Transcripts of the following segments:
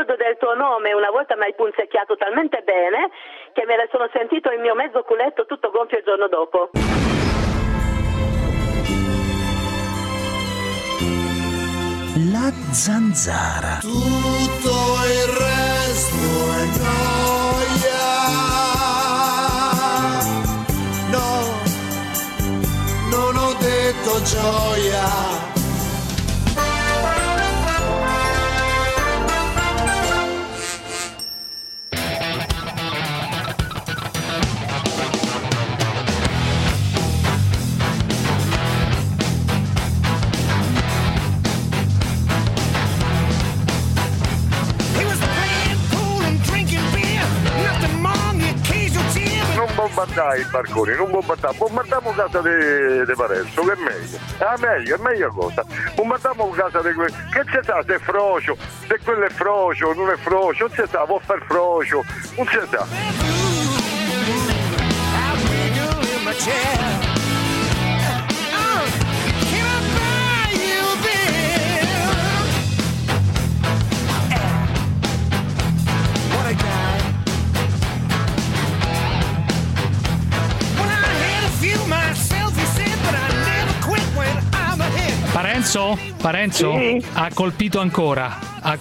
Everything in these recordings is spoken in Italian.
ricordo del tuo nome, una volta mi hai punzecchiato talmente bene che me ne sono sentito il mio mezzo culetto tutto gonfio il giorno dopo. La zanzara. Tutto il resto è noia. No, non ho detto gioia. Bombardai i barconi, non bombardiamo casa di Parenzo, che è meglio. È meglio cosa? Bombardiamo casa di quello. Che si sa se è frocio, se quello è frocio, non è frocio, non si sa, può fare frocio, non si sa. Parenzo? Sì. Ha colpito ancora.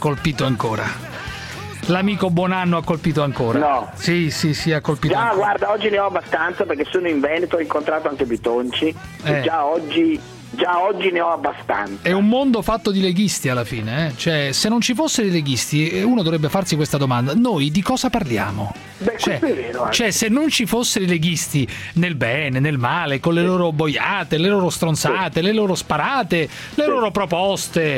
L'amico Bonanno ha colpito ancora. No. Sì, ha colpito ancora. Guarda, oggi ne ho abbastanza perché sono in Veneto, ho incontrato anche Bitonci. E già oggi ne ho abbastanza. È un mondo fatto di leghisti alla fine, eh? Cioè, se non ci fossero i leghisti, uno dovrebbe farsi questa domanda: noi di cosa parliamo? Beh, questo è vero. Cioè, se non ci fossero i leghisti nel bene, nel male, con le loro boiate, le loro stronzate, le loro sparate, le loro proposte,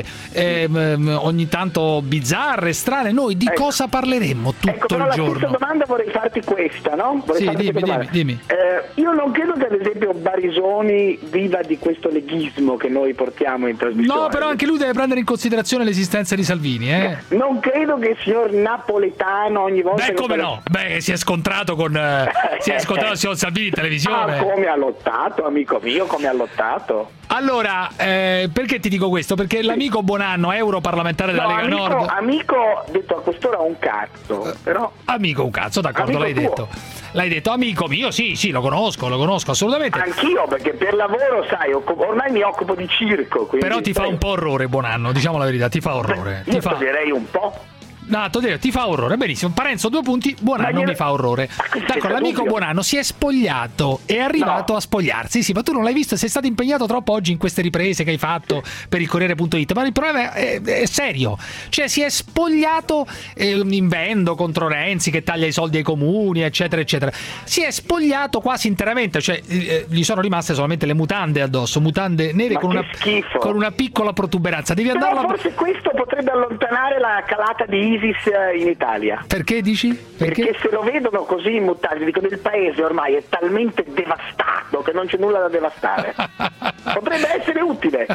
ogni tanto bizzarre, strane, noi di cosa parleremmo tutto il giorno? La stessa domanda vorrei farti questa, no? Dimmi. Io non credo che ad esempio Barisoni viva di questo leghismo che noi portiamo in trasmissione. No, però anche lui deve prendere in considerazione l'esistenza di Salvini, eh? Non credo che il signor Napoletano ogni volta... Come no? Si è scontrato con il signor Salvini in televisione. Come ha lottato, amico mio, come ha lottato. Allora, perché ti dico questo? Perché l'amico Bonanno, europarlamentare della Lega Nord... Amico, detto a quest'ora un cazzo, però... Amico un cazzo, d'accordo, amico l'hai detto, amico mio, sì, lo conosco assolutamente. Anch'io, perché per lavoro, sai, ormai mi occupo di circo. Però ti fa un po' orrore, Bonanno, diciamo la verità, ti fa orrore. Direi un po'. No, ti fa orrore, benissimo. Parenzo, 2 punti, Bonanno mi fa orrore. D'accordo, l'amico Bonanno si è spogliato, è arrivato a spogliarsi. Sì, ma tu non l'hai visto, sei stato impegnato troppo oggi in queste riprese che hai fatto per il Corriere.it. Ma il problema è serio. Cioè, si è spogliato invendo contro Renzi che taglia i soldi ai comuni, eccetera, eccetera. Si è spogliato quasi interamente, cioè gli sono rimaste solamente le mutande addosso, mutande nere con una piccola protuberanza. Devi andarlo. Forse questo potrebbe allontanare la calata di ISIS in Italia. Perché dici? Perché se lo vedono così in mutande, dicono il paese ormai è talmente devastato che non c'è nulla da devastare. Potrebbe essere utile.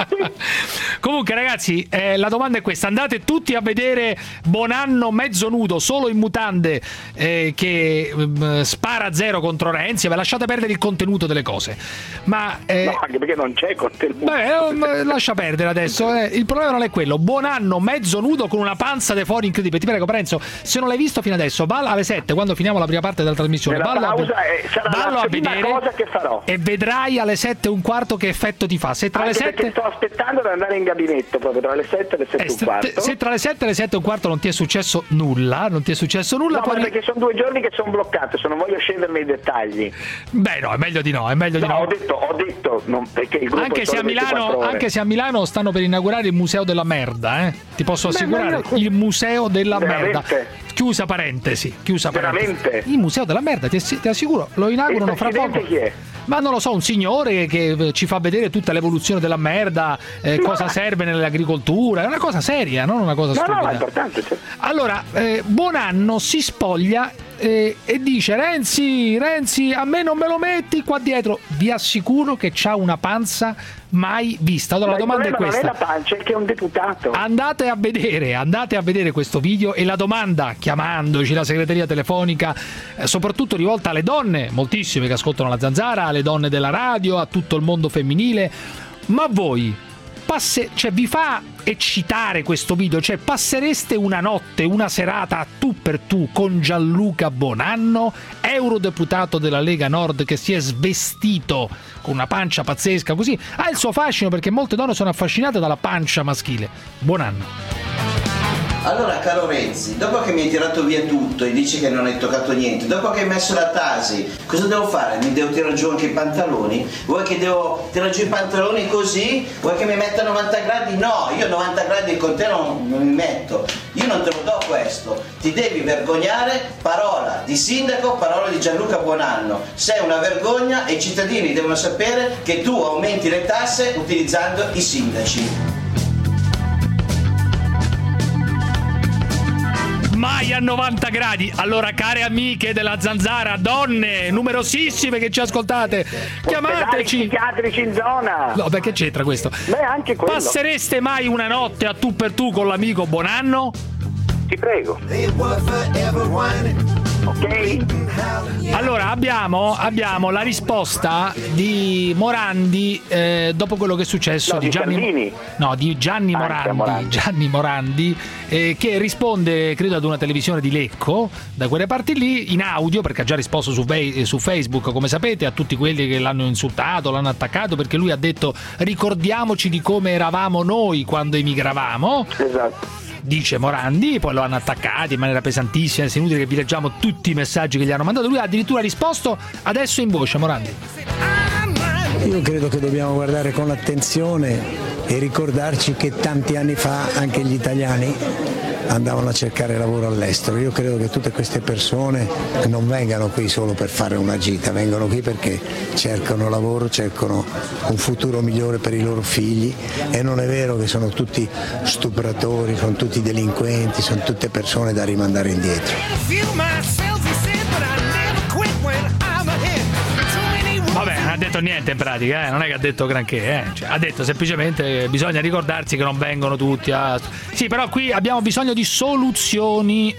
Comunque ragazzi, la domanda è questa: andate tutti a vedere Bonanno mezzo nudo, solo in mutande, che spara a zero contro Renzi. Lasciate perdere il contenuto delle cose. Ma no, anche perché non c'è contenuto. Lascia perdere adesso. Il problema non è quello. Bonanno mezzo nudo con una panza de fuori incredibile. Ti prego, Parenzo, se non l'hai visto fino adesso, valla alle 7 quando finiamo la prima parte della trasmissione. Ballo a vedere, cosa che farò. E vedrai alle 7:15 che effetto ti fa. Se tra le 7 sto aspettando di andare in gabinetto proprio tra le 7 e le 7:15. Se tra le 7 e le 7:15 non ti è successo nulla, no, poi... perché sono 2 giorni che sono bloccato, se non voglio scendere nei dettagli. Beh, no, è meglio di no. Ho detto non, perché il gruppo anche se a Milano stanno per inaugurare il Museo della Merda, ti posso assicurare, il Museo della Merda. Chiusa parentesi. Veramente? Il Museo della Merda, ti assicuro, lo inaugurano fra poco. Chi è? Ma non lo so, un signore che ci fa vedere tutta l'evoluzione della merda, cosa serve nell'agricoltura, è una cosa seria, non una cosa stupida. No, è importante. Cioè. Allora, Bonanno si spoglia e dice: Renzi, a me non me lo metti qua dietro. Vi assicuro che c'ha una panza mai vista. Allora la domanda è questa: non è la pancia, è che è un deputato. Andate a vedere questo video, e la domanda, chiamandoci la segreteria telefonica, soprattutto rivolta alle donne, moltissime che ascoltano la Zanzara, alle donne della radio, a tutto il mondo femminile: ma voi vi fa eccitare questo video? Cioè, passereste una notte, una serata a tu per tu con Gianluca Bonanno, eurodeputato della Lega Nord che si è svestito con una pancia pazzesca, così ha il suo fascino, perché molte donne sono affascinate dalla pancia maschile. Bonanno. Allora, caro Renzi, dopo che mi hai tirato via tutto e dici che non hai toccato niente, dopo che hai messo la Tasi, cosa devo fare? Mi devo tirare giù anche i pantaloni? Vuoi che devo tirare giù i pantaloni così? Vuoi che mi metta 90 gradi? No, io 90 gradi con te non mi metto. Io non te lo do questo. Ti devi vergognare, parola di sindaco, parola di Gianluca Bonanno. Sei una vergogna e i cittadini devono sapere che tu aumenti le tasse utilizzando i sindaci. Mai a 90 gradi. Allora, care amiche della Zanzara, donne numerosissime che ci ascoltate, chiamateci. Psichiatrici in zona. No, perché c'entra questo? Beh, anche quello. Passereste mai una notte a tu per tu con l'amico Bonanno? Ti prego. Ok. Allora, abbiamo la risposta di Morandi dopo quello che è successo, di Gianni Morandi, che risponde, credo, ad una televisione di Lecco, da quelle parti lì, in audio, perché ha già risposto su Facebook, come sapete, a tutti quelli che l'hanno insultato, l'hanno attaccato, perché lui ha detto: ricordiamoci di come eravamo noi quando emigravamo. Esatto. Dice Morandi, poi lo hanno attaccato in maniera pesantissima, è inutile che vi leggiamo tutti i messaggi che gli hanno mandato. Lui ha addirittura risposto adesso in voce. Morandi: io credo che dobbiamo guardare con attenzione e ricordarci che tanti anni fa anche gli italiani andavano a cercare lavoro all'estero. Io credo che tutte queste persone non vengano qui solo per fare una gita, vengono qui perché cercano lavoro, cercano un futuro migliore per i loro figli, e non è vero che sono tutti stupratori, sono tutti delinquenti, sono tutte persone da rimandare indietro. Vabbè, non ha detto niente in pratica, non è che ha detto granché, cioè, ha detto semplicemente bisogna ricordarsi che non vengono tutti a... Sì, però qui abbiamo bisogno di soluzioni,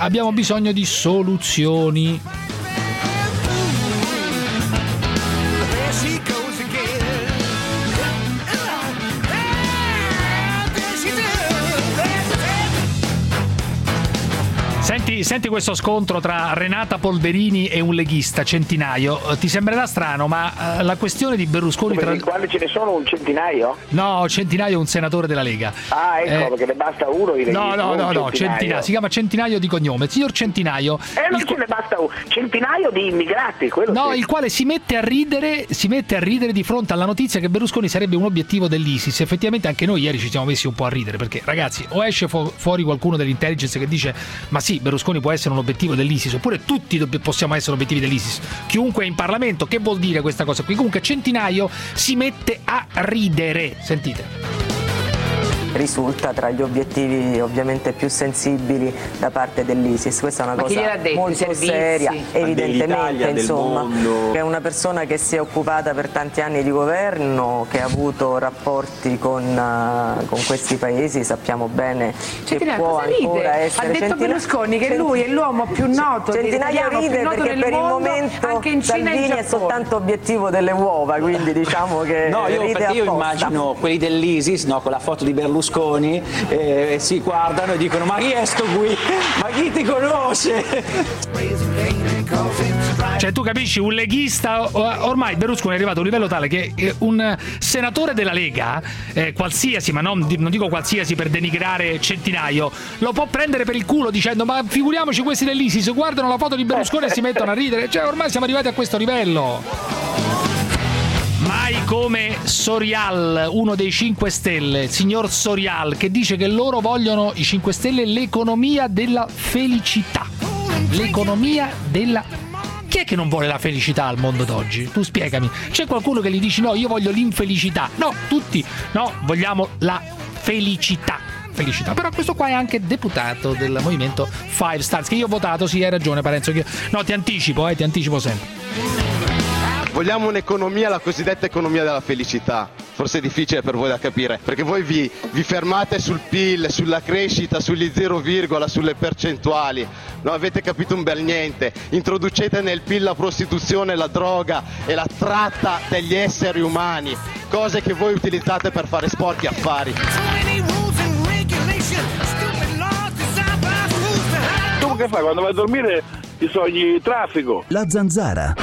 Senti questo scontro tra Renata Polverini e un leghista, Centinaio. Ti sembrerà strano, ma la questione di Berlusconi... Quando ce ne sono un centinaio? No, Centinaio è un senatore della Lega. Ah, ecco, perché ne basta uno di leghisti. No, Centinaio. Si chiama Centinaio di cognome. Signor Centinaio... non ce ne basta uno. Centinaio di immigrati, quello sì. Il quale si mette a ridere di fronte alla notizia che Berlusconi sarebbe un obiettivo dell'ISIS. Effettivamente anche noi ieri ci siamo messi un po' a ridere, perché, ragazzi, o esce fuori qualcuno dell'intelligence che dice: ma sì, Berlusconi può essere un obiettivo dell'ISIS, oppure tutti possiamo essere obiettivi dell'ISIS, chiunque è in Parlamento. Che vuol dire questa cosa qui? Comunque Centinaio si mette a ridere, sentite. Risulta tra gli obiettivi ovviamente più sensibili da parte dell'ISIS. Questa è una cosa molto seria, evidentemente, insomma. È una persona che si è occupata per tanti anni di governo, che ha avuto rapporti con questi paesi, sappiamo bene che può ancora essere. Ha detto Berlusconi che lui è l'uomo più noto Centinaio ride perché per il momento Salvini è soltanto obiettivo delle uova, quindi diciamo che io immagino quelli dell'ISIS, con la foto di Berlusconi, si guardano e dicono: ma chi è sto qui? Ma chi ti conosce? Cioè, tu capisci, un leghista, ormai Berlusconi è arrivato a un livello tale che un senatore della Lega, qualsiasi, ma non dico qualsiasi per denigrare Centinaio, lo può prendere per il culo dicendo: ma figuriamoci questi dell'ISIS, guardano la foto di Berlusconi e si mettono a ridere. Cioè, ormai siamo arrivati a questo livello. Mai come Sorial, uno dei 5 Stelle, il signor Sorial, che dice che loro vogliono, i 5 Stelle, l'economia della felicità. L'economia della... Chi è che non vuole la felicità al mondo d'oggi? Tu spiegami. C'è qualcuno che gli dice: no, io voglio l'infelicità. No, tutti, no, vogliamo la felicità. Però questo qua è anche deputato del movimento 5 Stars, che io ho votato. Sì, hai ragione Parenzo. No, ti anticipo sempre. Vogliamo un'economia, la cosiddetta economia della felicità. forse è difficile per voi da capire, perché voi vi fermate sul PIL, sulla crescita, sugli 0, sulle percentuali, non avete capito un bel niente. Introducete nel PIL la prostituzione, la droga e la tratta degli esseri umani, cose che voi utilizzate per fare sporchi affari. Tu che fai? Quando vai a dormire ti sogni traffico. La Zanzara.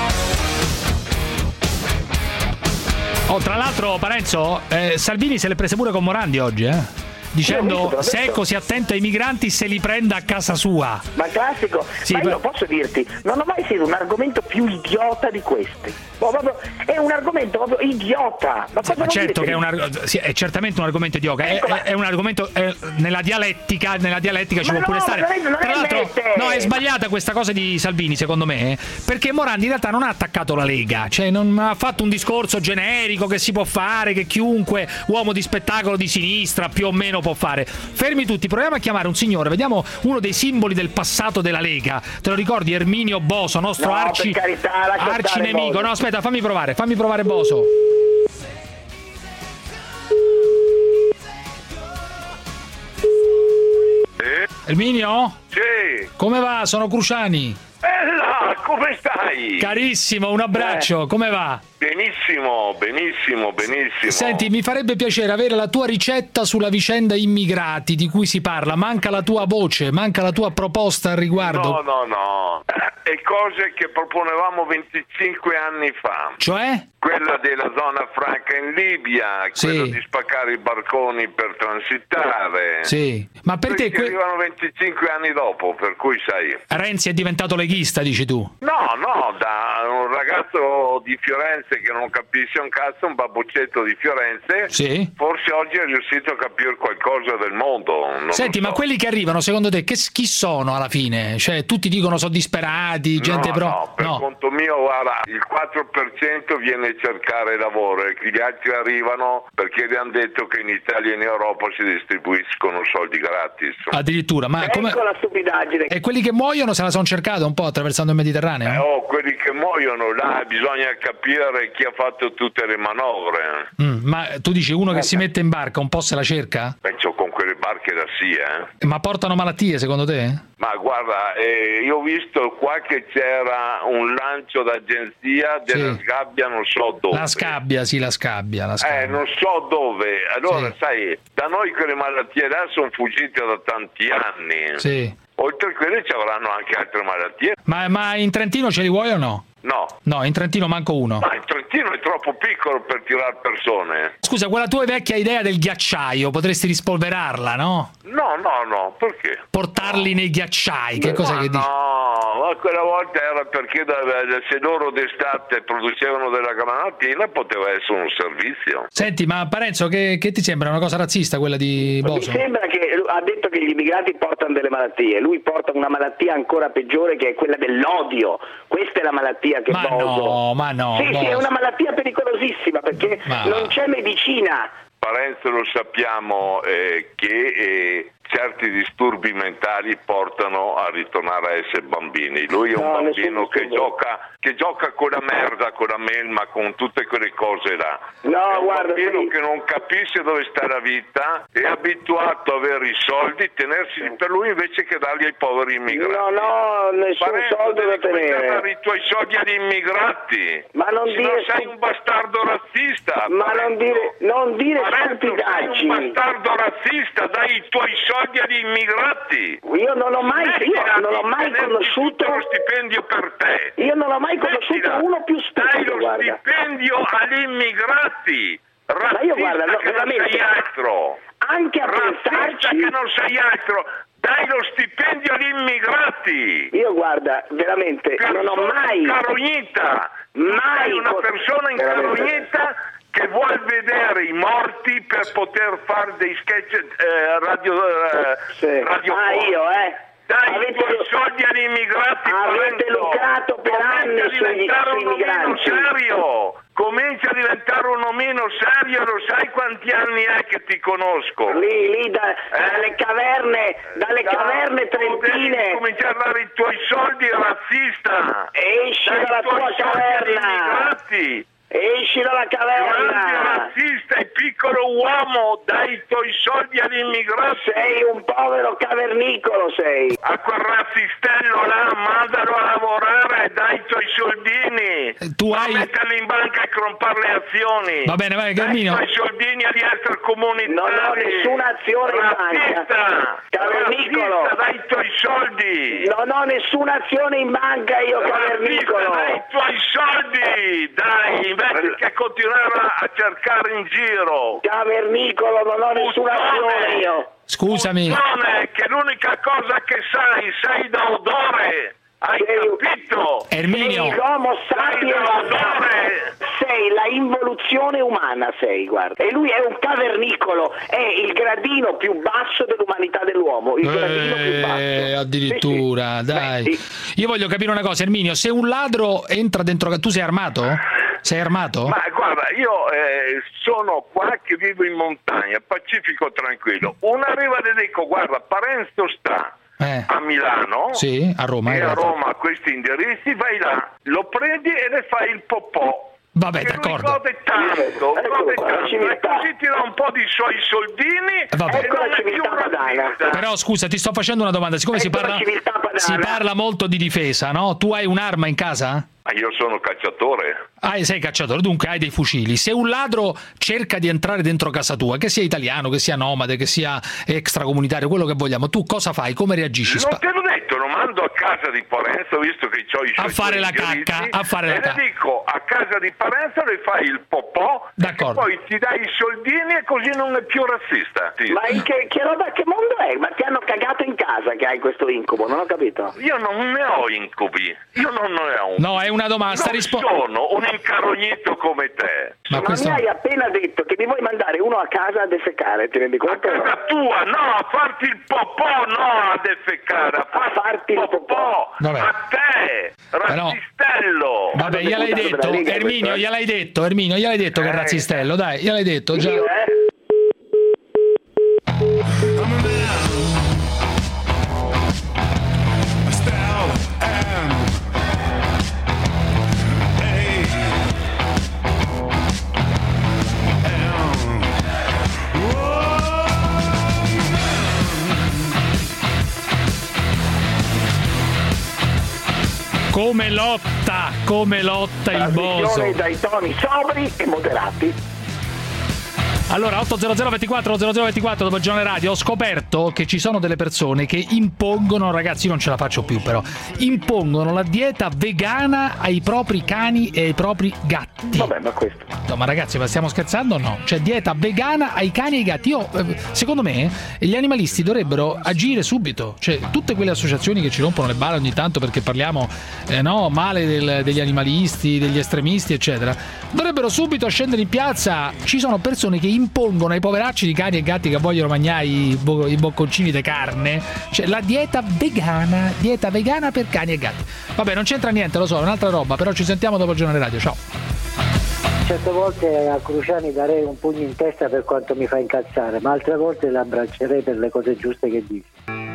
Oh, tra l'altro, Parenzo, Salvini se l'è prese pure con Morandi oggi, dicendo se è così attento ai migranti se li prenda a casa sua. Ma classico, sì, ma io posso dirti, non ho mai sentito un argomento più idiota di questi. È un argomento proprio idiota. Ma sì, ma certo che è certamente un argomento idiota, è un argomento nella dialettica ci può pure stare. Tra l'altro no, è sbagliata questa cosa di Salvini secondo me, perché Morandi in realtà non ha attaccato la Lega, cioè non ha fatto un discorso generico che si può fare, che chiunque uomo di spettacolo di sinistra più o meno può fare. Fermi tutti, proviamo a chiamare un signore, vediamo uno dei simboli del passato della Lega. Te lo ricordi, Erminio Boso, nostro arcinemico? No, aspetta, fammi provare Boso. Erminio? Sì. Come va? Sono Cruciani. Bella, come stai? Carissimo, un abbraccio, come va? Benissimo. Senti, mi farebbe piacere avere la tua ricetta sulla vicenda immigrati di cui si parla. Manca la tua voce, manca la tua proposta al riguardo. No. È cose che proponevamo 25 anni fa. Cioè? Quella della zona franca in Libia, quello di spaccare i barconi per transitare. Sì, ma per te arrivano 25 anni dopo, per cui sai. Renzi è diventato leghista, dici tu? No, da un ragazzo di Firenze che non capisce un cazzo, un babbuccetto di Firenze, forse oggi è riuscito a capire qualcosa del mondo. Senti, ma quelli che arrivano, secondo te, chi sono alla fine? Cioè, tutti dicono sono disperati, gente per conto mio, guarda, il 4% viene a cercare lavoro e gli altri arrivano perché gli hanno detto che in Italia e in Europa si distribuiscono soldi gratis. Addirittura, ma ecco la stupidaggine. E quelli che muoiono se la sono cercata un po' attraversando il Mediterraneo? Quelli che muoiono, là bisogna capire chi ha fatto tutte le manovre. Ma tu dici uno che si mette in barca un po' se la cerca? Penso con quelle barche da sì, Ma portano malattie secondo te? Ma guarda, io ho visto qua che c'era un lancio d'agenzia della Scabbia, non so dove. La scabbia. Non so dove. Allora, sai, da noi quelle malattie là sono fuggite da tanti anni. Sì. Oltre a quelle ci avranno anche altre malattie. Ma in Trentino ce li vuoi o no? No, in Trentino manco uno. Ma in Trentino è troppo piccolo per tirare persone. Scusa, quella tua vecchia idea del ghiacciaio, potresti rispolverarla, no? No, perché? Portarli nei ghiacciai, che cosa che dici? No, ma quella volta era perché se loro d'estate producevano della granatina poteva essere un servizio. Senti, ma Parenzo, che ti sembra una cosa razzista quella di Boso? Mi sembra che ha detto che gli immigrati portano delle malattie, lui porta una malattia ancora peggiore che è quella dell'odio. Questa è la malattia che Boso. Ma no. Sì, è una malattia pericolosissima perché non c'è medicina. Parenzo, lo sappiamo che certi disturbi mentali portano a ritornare a essere bambini. Lui è un bambino che gioca con la merda, con la melma, con tutte quelle cose là. È un bambino che non capisce dove sta la vita, è abituato a avere i soldi, tenersi per lui invece che darli ai poveri immigrati. No, nessun soldo da tenere. Dare i tuoi soldi agli immigrati. Ma non dire sei un bastardo razzista. Ma non dire stupidaggini. Sei un bastardo razzista, dai i tuoi soldi agli immigrati. Io non ho mai conosciuto lo stipendio per te. Io non ho mai conosciuto uno più stupido. Dai lo stipendio agli immigrati. Ma io guarda, veramente, non sei altro. Anche a pensarci che non sei altro. Dai lo stipendio agli immigrati. Io guarda, veramente non ho mai una persona incarognita che vuol vedere i morti per poter fare dei sketch radio. Dai i tuoi soldi agli immigrati. Avete lucrato per anni sui migranti. Comincia a diventare uno meno serio, lo sai quanti anni è che ti conosco? Lì dalle caverne trentine. Devi cominciare a dare i tuoi soldi, razzista. Esci dalla tua caverna. Esci dalla caverna! Razzista e piccolo uomo, dai i tuoi soldi all'immigrato. Sei un povero cavernicolo, sei! A quel razzistello là, mandalo a lavorare e dai i tuoi soldini. Tu hai... metterli in banca e crompare le azioni. Va bene, vai, Carmino. Dai i tuoi soldini agli extracomunitari. Non ho nessuna azione in banca. Cavernicolo! Dai i tuoi soldi. Non ho nessuna azione in banca io, cavernicolo! Dai i tuoi soldi, dai, invece che continuare a cercare in giro. Cavernicolo, non ho nessuna azione io. Scusami. Che l'unica cosa che sai da odore. Hai capito? Erminio. Sei l'homo sapiens, sei la involuzione umana, sei, guarda. E lui è un cavernicolo, è il gradino più basso dell'umanità dell'uomo, il gradino più basso. Addirittura, sì. Dai. Beh, sì. Io voglio capire una cosa, Erminio, se un ladro entra dentro... Tu sei armato? Sei armato? Ma guarda, io sono qua che vivo in montagna, pacifico tranquillo. Uno arriva e dico, guarda, Parenzo sta... a Milano, sì, a Roma, e a Roma a questi indirizzi, vai là, lo prendi e le fai il popò. Vabbè, d'accordo. Gode tanto, e così tira un po' di suoi soldini e non è più razzista. Però scusa, ti sto facendo una domanda, siccome si parla molto di difesa, no? Tu hai un'arma in casa? Io sono cacciatore. Sei cacciatore, dunque hai dei fucili. Se un ladro cerca di entrare dentro casa tua, che sia italiano, che sia nomade, che sia extracomunitario, quello che vogliamo, tu cosa fai? Come reagisci? Non te l'ho detto, lo mando a casa di Parenzo, visto che ho i suoi a fare la cacca, a fare la cacca. E le dico, a casa di Parenzo le fai il popò, d'accordo. E poi ti dai i soldini e così non è più razzista. Sì. Ma che roba, che mondo è? Ma ti hanno cagato in casa che hai questo incubo, non ho capito. Io non ne ho incubi, io non ne ho. No, è una domanda, sono un incarognito come te. Ma mi hai appena detto che mi vuoi mandare uno a casa a defecare, ti rendi conto? A casa tua, no, a farti il popò, no a defecare, a farti il popò. Vabbè. A te, razzistello. Vabbè, gliel'hai detto, Erminio, gliel'hai detto, Erminio, gliel'hai detto che è razzistello, dai, gliel'ai detto già. Come lotta il Boso. Dai toni sobri e moderati. Allora, 80024 dopo il giornale radio, ho scoperto che ci sono delle persone che impongono, ragazzi, io non ce la faccio più però, impongono la dieta vegana ai propri cani e ai propri gatti. Vabbè, ma questo... No, ma ragazzi, ma stiamo scherzando o no? Cioè, dieta vegana ai cani e ai gatti. Io, secondo me, gli animalisti dovrebbero agire subito. Cioè, tutte quelle associazioni che ci rompono le balle ogni tanto perché parliamo male degli animalisti, degli estremisti, eccetera, dovrebbero subito scendere in piazza. Ci sono persone che impongono ai poveracci di cani e gatti che vogliono mangiare i bocconcini di carne, cioè la dieta vegana per cani e gatti. Vabbè, non c'entra niente, lo so, è un'altra roba, però ci sentiamo dopo il giornale radio, ciao. Certe volte a Cruciani darei un pugno in testa per quanto mi fa incazzare, ma altre volte l'abbraccerei per le cose giuste che dice.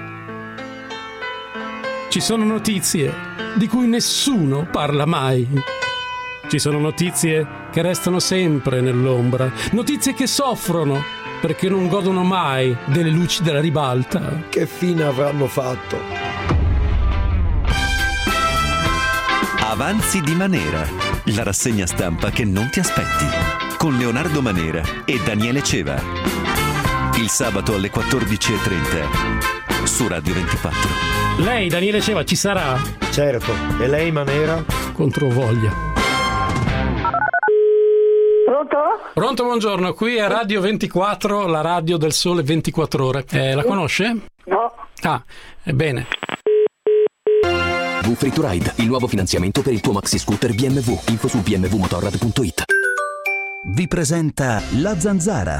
Ci sono notizie di cui nessuno parla mai. Ci sono notizie che restano sempre nell'ombra, notizie che soffrono perché non godono mai delle luci della ribalta. Che fine avranno fatto? Avanzi di Manera, la rassegna stampa che non ti aspetti, con Leonardo Manera e Daniele Ceva. Il sabato alle 14:30 su Radio 24. Lei, Daniele Ceva, ci sarà? Certo, e lei, Manera? Controvoglia. Pronto, buongiorno, qui è Radio 24, la radio del Sole 24 Ore. La conosce? No. Ah, ebbene. Free to Ride, il nuovo finanziamento per il tuo maxi scooter BMW. Info su bmwmotorrad.it. Vi presenta La Zanzara.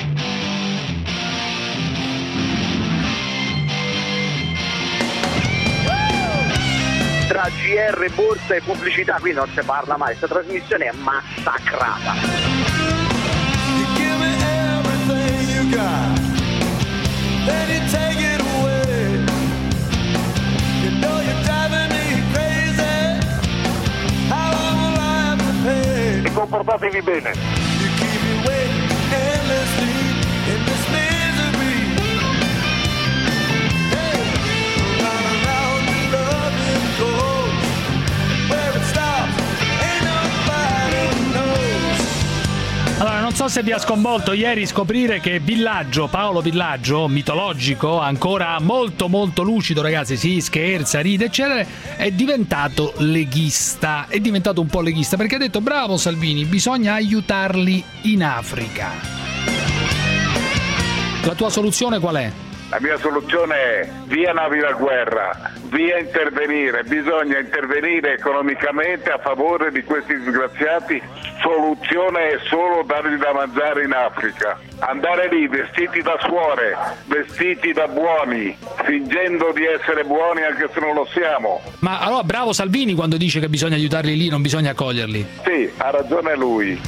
Tra GR, borsa e pubblicità qui non si parla mai, questa trasmissione è massacrata. Il scrivi bene. Allora, non so se vi ha sconvolto ieri scoprire che Villaggio, Paolo Villaggio, mitologico, ancora molto molto lucido, ragazzi, si scherza, ride, eccetera, è diventato leghista, è diventato un po' leghista, perché ha detto: bravo Salvini, bisogna aiutarli in Africa. La tua soluzione qual è? La mia soluzione è via navi da guerra, via intervenire, bisogna intervenire economicamente a favore di questi disgraziati, soluzione è solo dargli da mangiare in Africa, andare lì vestiti da suore, vestiti da buoni, fingendo di essere buoni anche se non lo siamo. Ma allora bravo Salvini quando dice che bisogna aiutarli lì, non bisogna accoglierli. Sì, ha ragione lui.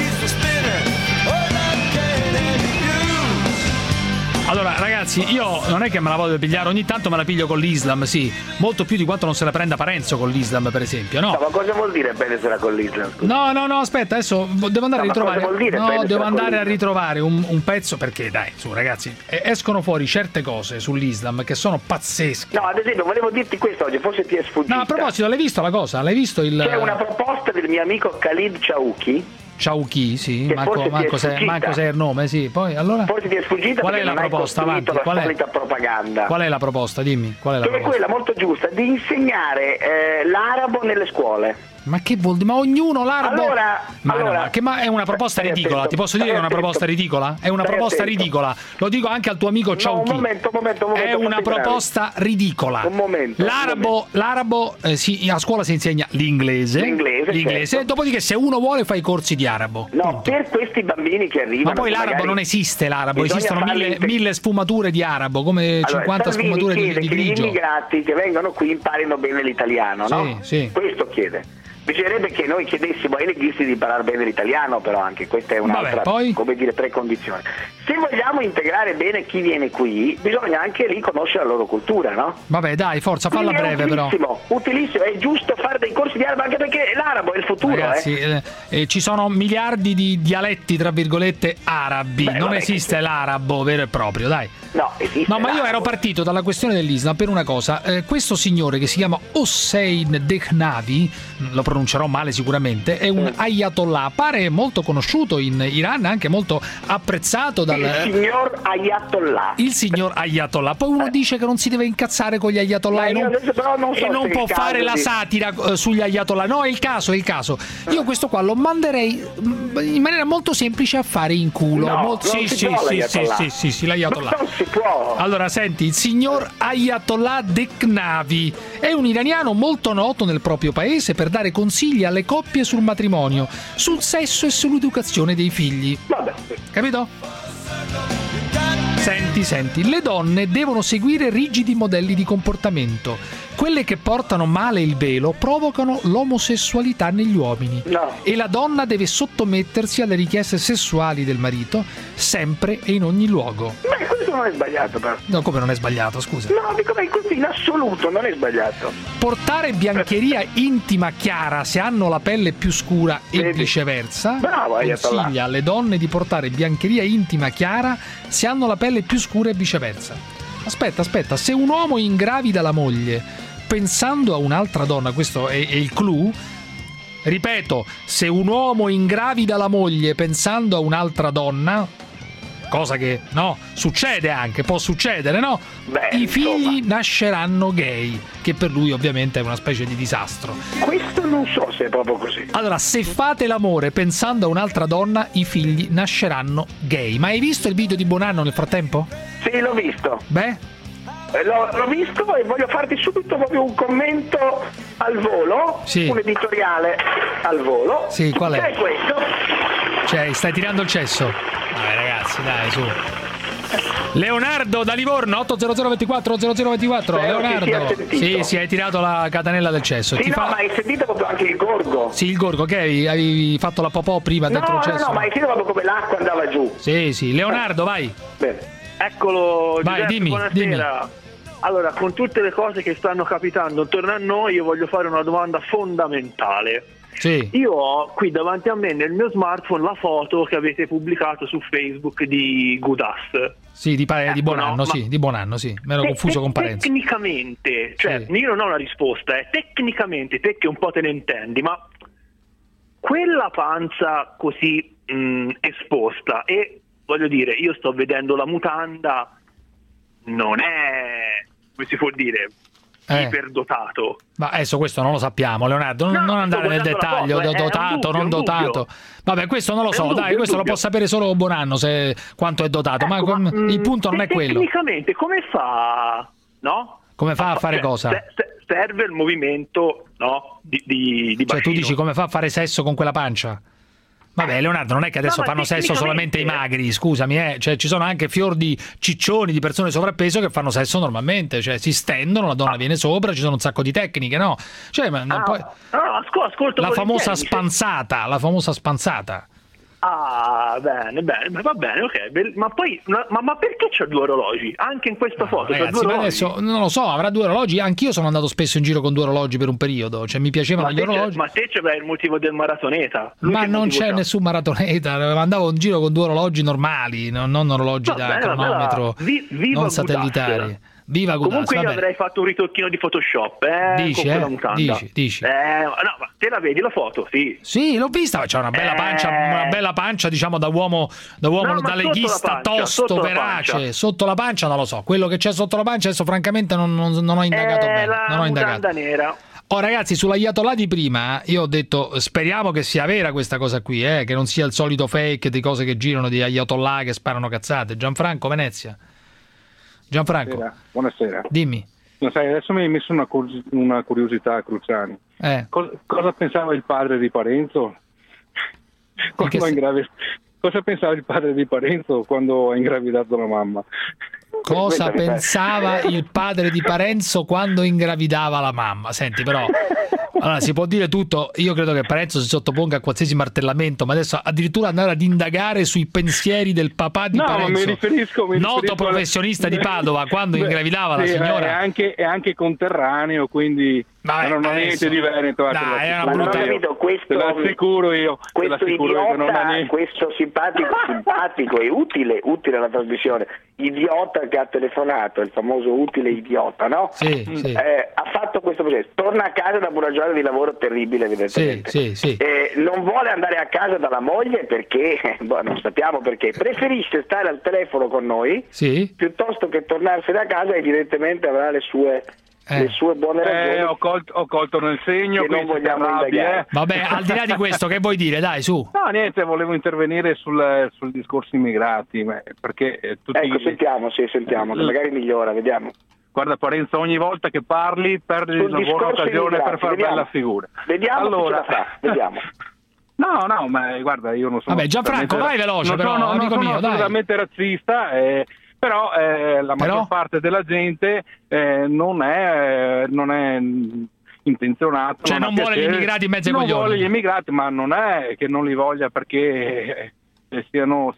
Allora ragazzi, io non è che me la voglio pigliare, ogni tanto me la piglio con l'Islam, sì, molto più di quanto non se la prenda Parenzo con l'Islam, per esempio, no? No, ma cosa vuol dire bene con l'Islam? No, aspetta, adesso devo andare a ritrovare. Devo andare a ritrovare un pezzo, perché dai, su ragazzi, escono fuori certe cose sull'Islam che sono pazzesche. No, ad esempio, volevo dirti questo oggi, forse ti è sfuggita. No, a proposito, l'hai visto la cosa? L'hai visto il... C'è una proposta del mio amico Khalid Chauki. Chauki, sì, manco sai il nome, sì. Poi allora forse ti è sfuggita. Qual è la proposta? Avanti. Qual è la propaganda? Qual è la proposta? Dimmi, qual è la proposta? È quella molto giusta di insegnare l'arabo nelle scuole. Ma che vuol dire? Ma ognuno l'arabo. Allora, ma è una proposta ridicola. Ti posso dire che è una proposta ridicola? È una proposta ridicola. Lo dico anche al tuo amico Chauki. Un momento, è una proposta ridicola. Un momento. L'arabo a scuola si insegna l'inglese. L'inglese. Certo. Dopodiché se uno vuole fa i corsi di arabo. No, punto. Per questi bambini che arrivano. Ma poi l'arabo non esiste, esistono mille sfumature di arabo, come 50 sfumature di grigio. Gli immigrati che vengono qui imparino bene l'italiano, no? Sì. Questo chiede. Bisognerebbe che noi chiedessimo ai leghisti di imparare bene l'italiano, però anche questa è un'altra, precondizione. Se vogliamo integrare bene chi viene qui, bisogna anche lì conoscere la loro cultura, no? Vabbè, dai, forza, falla breve però. Utilissimo, è giusto fare dei corsi di arabo, anche perché l'arabo è il futuro. Ragazzi, ci sono miliardi di dialetti, tra virgolette, arabi. Non esiste l'arabo vero e proprio, dai. No, esiste. No, ma io ero partito dalla questione dell'Islam per una cosa. Questo signore che si chiama Hossein Dehnavi, lo pronuncerò male sicuramente, è un ayatollah, pare molto conosciuto in Iran, anche molto apprezzato dal il signor ayatollah. Poi uno dice che non si deve incazzare con gli ayatollah e non può fare la satira sugli ayatollah. No, è il caso. Io questo qua lo manderei in maniera molto semplice a fare in culo. Sì, l'ayatollah. Non si può. Allora senti, il signor Ayatollah Dehnavi è un iraniano molto noto nel proprio paese per dare consigli alle coppie sul matrimonio, sul sesso e sull'educazione dei figli. Vabbè. Capito? Senti, le donne devono seguire rigidi modelli di comportamento. Quelle che portano male il velo provocano l'omosessualità negli uomini. No. E la donna deve sottomettersi alle richieste sessuali del marito, sempre e in ogni luogo. Ma questo non è sbagliato, però. No, come non è sbagliato, scusa? No, dico, ma questo in assoluto non è sbagliato. Portare biancheria intima chiara se hanno la pelle più scura e viceversa. Bravo, consiglia alle donne di portare biancheria intima chiara se hanno la pelle più scura e viceversa. Aspetta, se un uomo ingravida la moglie pensando a un'altra donna, questo è il clou. Ripeto, se un uomo ingravida la moglie pensando a un'altra donna, cosa che succede anche, può succedere, no? I figli nasceranno gay, che per lui ovviamente è una specie di disastro. Questo non so se è proprio così. Allora, se fate l'amore pensando a un'altra donna, i figli nasceranno gay. Ma hai visto il video di Buonanno nel frattempo? Sì, l'ho visto. Beh? L'ho visto e voglio farti subito proprio un commento al volo, un editoriale al volo. Sì, qual è? Che è questo? Cioè, stai tirando il cesso? Vabbè ragazzi, dai, su. Leonardo da Livorno, 80024 Leonardo. Sì, hai tirato la catenella del cesso. Sì, ma hai sentito proprio anche il gorgo? Sì, il gorgo, che avevi fatto la popò prima dentro il cesso? No, ma hai sentito proprio come l'acqua andava giù. Sì, Leonardo, vai. Bene. Eccolo, vai, Giuseppe, dimmi. Buonasera. Allora, con tutte le cose che stanno capitando intorno a noi, io voglio fare una domanda fondamentale. Sì. Io ho qui davanti a me nel mio smartphone la foto che avete pubblicato su Facebook di Gudas. Sì, di Buonanno, sì, di Buonanno, sì. Mi ero confuso con Parenzo. Tecnicamente, cioè Sì. io non ho una risposta, tecnicamente, te che un po' te ne intendi, ma quella panza così esposta, e voglio dire, io sto vedendo la mutanda, non è, come si può dire, iperdotato. Ma adesso questo non lo sappiamo, Leonardo, non andare nel dettaglio, dotato, non dotato. Vabbè, questo non lo so, dai, questo lo può sapere solo Buonanno quanto è dotato, ma il punto non è quello. Tecnicamente come fa, no? Come fa a fare cosa? Serve il movimento, no? Di Cioè bacino. tu dici come fa a fare sesso con quella pancia? Vabbè, Leonardo, non è che adesso fanno sesso solamente i magri, scusami, cioè ci sono anche fior di ciccioni, di persone sovrappeso che fanno sesso normalmente, cioè si stendono, la donna viene sopra, ci sono un sacco di tecniche, no? Cioè, poi ascolto la famosa volentieri, spansata. Ah, bene, va bene, ok. Ma poi, ma perché c'ha 2 orologi? Anche in questa foto c'ha 2 Ragazzi, ma orologi. adesso non lo so, avrà 2 orologi, anch'io sono andato spesso in giro con 2 orologi per un periodo, cioè mi piacevano gli orologi. Ma te c'avrai il motivo del maratoneta. Ma non c'è nessun maratoneta, andavo in giro con 2 orologi normali, non orologi da cronometro, non satellitari. Viva Gudas. Comunque io avrei fatto un ritocchino di Photoshop, Dici, con quella mutanda. Dici. No, ma te la vedi la foto? Sì. Sì, l'ho vista, c'è una bella pancia, diciamo da uomo da leghista tosto, verace. Sotto la pancia non lo so, quello che c'è sotto la pancia adesso francamente non ho indagato bene. Non ho indagato. Nera. Oh ragazzi, sull'Ayatollah di prima io ho detto speriamo che sia vera questa cosa qui, che non sia il solito fake di cose che girano di Ayatollah che sparano cazzate. Gianfranco, Venezia. Gianfranco. Buonasera. Dimmi. No, sai, adesso mi hai messo una curiosità, Cruciani. Cosa pensava il padre di Parenzo? Cosa pensava il padre di Parenzo quando ha ingravidato la mamma? Cosa pensava il padre di Parenzo quando ingravidava la mamma? Senti, però, allora si può dire tutto. Io credo che Parenzo si sottoponga a qualsiasi martellamento, ma adesso addirittura andare ad indagare sui pensieri del papà di Parenzo, mi riferisco noto professionista di Padova, quando ingravidava la signora. È anche conterraneo, quindi non ho niente di Veneto. Dai, è una brutta. Te l'assicuro io. Questo idiota, questo simpatico e utile alla trasmissione, idiota che ha telefonato, il famoso utile idiota, no? Sì. Ha fatto questo processo, torna a casa dopo una giornata di lavoro terribile, evidentemente. Sì. Non vuole andare a casa dalla moglie perché, non sappiamo perché, preferisce stare al telefono con noi piuttosto che tornarsene a casa, evidentemente avrà le sue buone ragioni. Ho colto nel segno che non vogliamo indagare. Vabbè, al di là di questo, che vuoi dire? Dai, su. No, niente, volevo intervenire sul discorso immigrati, perché tutti sentiamo, che magari migliora, vediamo. Guarda Parenzo, ogni volta che parli perdi una buona occasione per fare bella figura. Vediamo allora, chi ce la fa, vediamo. No, ma guarda, io non sono... Vabbè, Gianfranco, vai veloce, non sono assolutamente razzista, però la maggior parte della gente non è intenzionato, cioè non vuole gli immigrati in mezzo ai coglioni. Non vuole gli immigrati, ma non è che non li voglia perché siano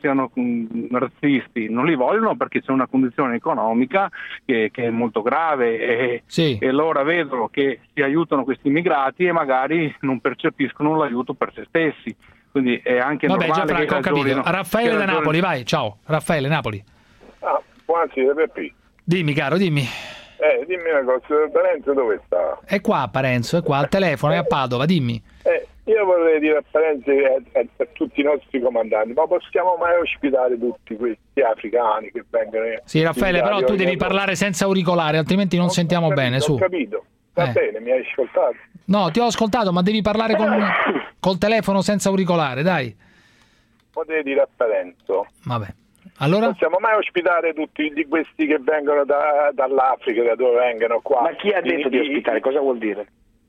razzisti, non li vogliono perché c'è una condizione economica che è molto grave e allora vedono che si aiutano questi immigrati e magari non percepiscono l'aiuto per se stessi, quindi è anche normale. Gianfranco, ho capito. Raffaele da Napoli, vai, ciao Raffaele, Napoli. Buonasera Peppi. Dimmi caro, dimmi. Dimmi una cosa, Parenzo dove sta? È qua Parenzo, è qua al telefono, è a Padova, dimmi. Io vorrei dire a Parenzo e a tutti i nostri comandanti, ma possiamo mai ospitare tutti questi africani che vengono? Sì Raffaele, però tu devi parlare senza auricolare, altrimenti non sentiamo bene, su. Ho capito, va bene, mi hai ascoltato? No, ti ho ascoltato, ma devi parlare col telefono senza auricolare, dai. Potevi dire a Parenzo. Vabbè. Allora? Possiamo mai ospitare tutti di questi che vengono dall'Africa, da dove vengono qua? Ma chi ha detto di ospitare? Cosa vuol dire?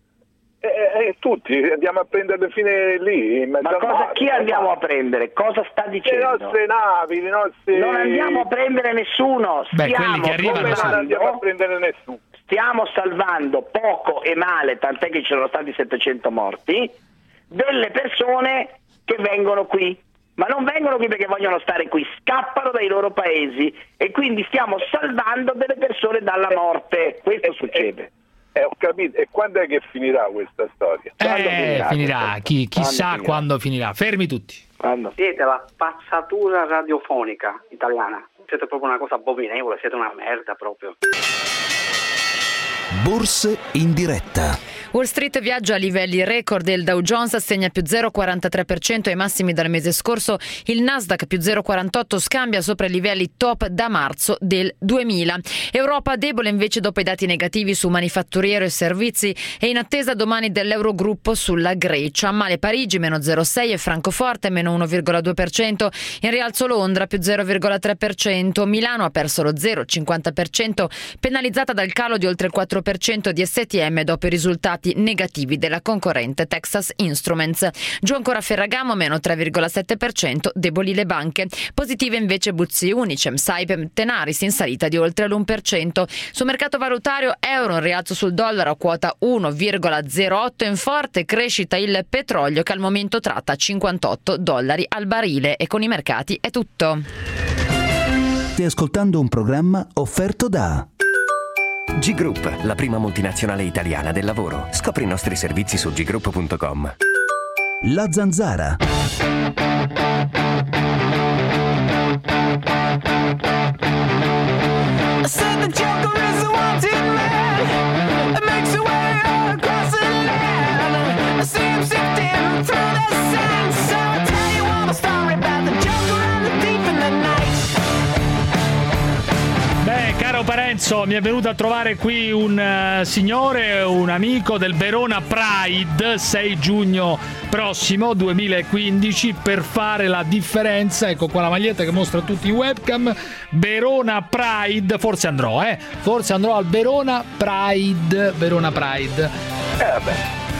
Tutti, andiamo a prenderle fine lì. Ma chi andiamo a prendere? Cosa sta dicendo? Le nostre navi, Non andiamo a prendere nessuno. Quelli che arrivano non andiamo a prendere nessuno. Stiamo salvando poco e male, tant'è che ci sono stati 700 morti, delle persone che vengono qui. Ma non vengono qui perché vogliono stare qui, scappano dai loro paesi e quindi stiamo salvando delle persone dalla morte. Questo succede. Ho capito, e quando è che finirà questa storia? Finirà, chissà quando finirà. Fermi tutti. Siete la spazzatura radiofonica italiana. Siete proprio una cosa abominevole, siete una merda proprio. Borse in diretta. Wall Street viaggia a livelli record, il Dow Jones segna più 0,43% ai massimi dal mese scorso, il Nasdaq più 0,48 scambia sopra i livelli top da marzo del 2000. Europa debole invece dopo i dati negativi su manifatturiero e servizi e in attesa domani dell'Eurogruppo sulla Grecia. Male Parigi meno 0,6 e Francoforte meno 1,2%, in rialzo Londra più 0,3%, Milano ha perso lo 0,50% penalizzata dal calo di oltre il 4% di STM dopo i risultati negativi della concorrente Texas Instruments. Giù ancora Ferragamo meno 3,7%, deboli le banche. Positive invece Buzzi, Unicem, Saipem, Tenaris in salita di oltre l'1%. Sul mercato valutario euro in rialzo sul dollaro a quota 1,08, in forte crescita il petrolio che al momento tratta $58 al barile. E con i mercati è tutto. Stai ascoltando un programma offerto da G-Group, la prima multinazionale italiana del lavoro. Scopri i nostri servizi su group.com. La Zanzara. Caro Parenzo, mi è venuto a trovare qui un signore, un amico del Verona Pride, 6 giugno prossimo 2015, per fare la differenza. Ecco qua la maglietta che mostra tutti i webcam. Verona Pride, forse andrò al Verona Pride. Vabbè.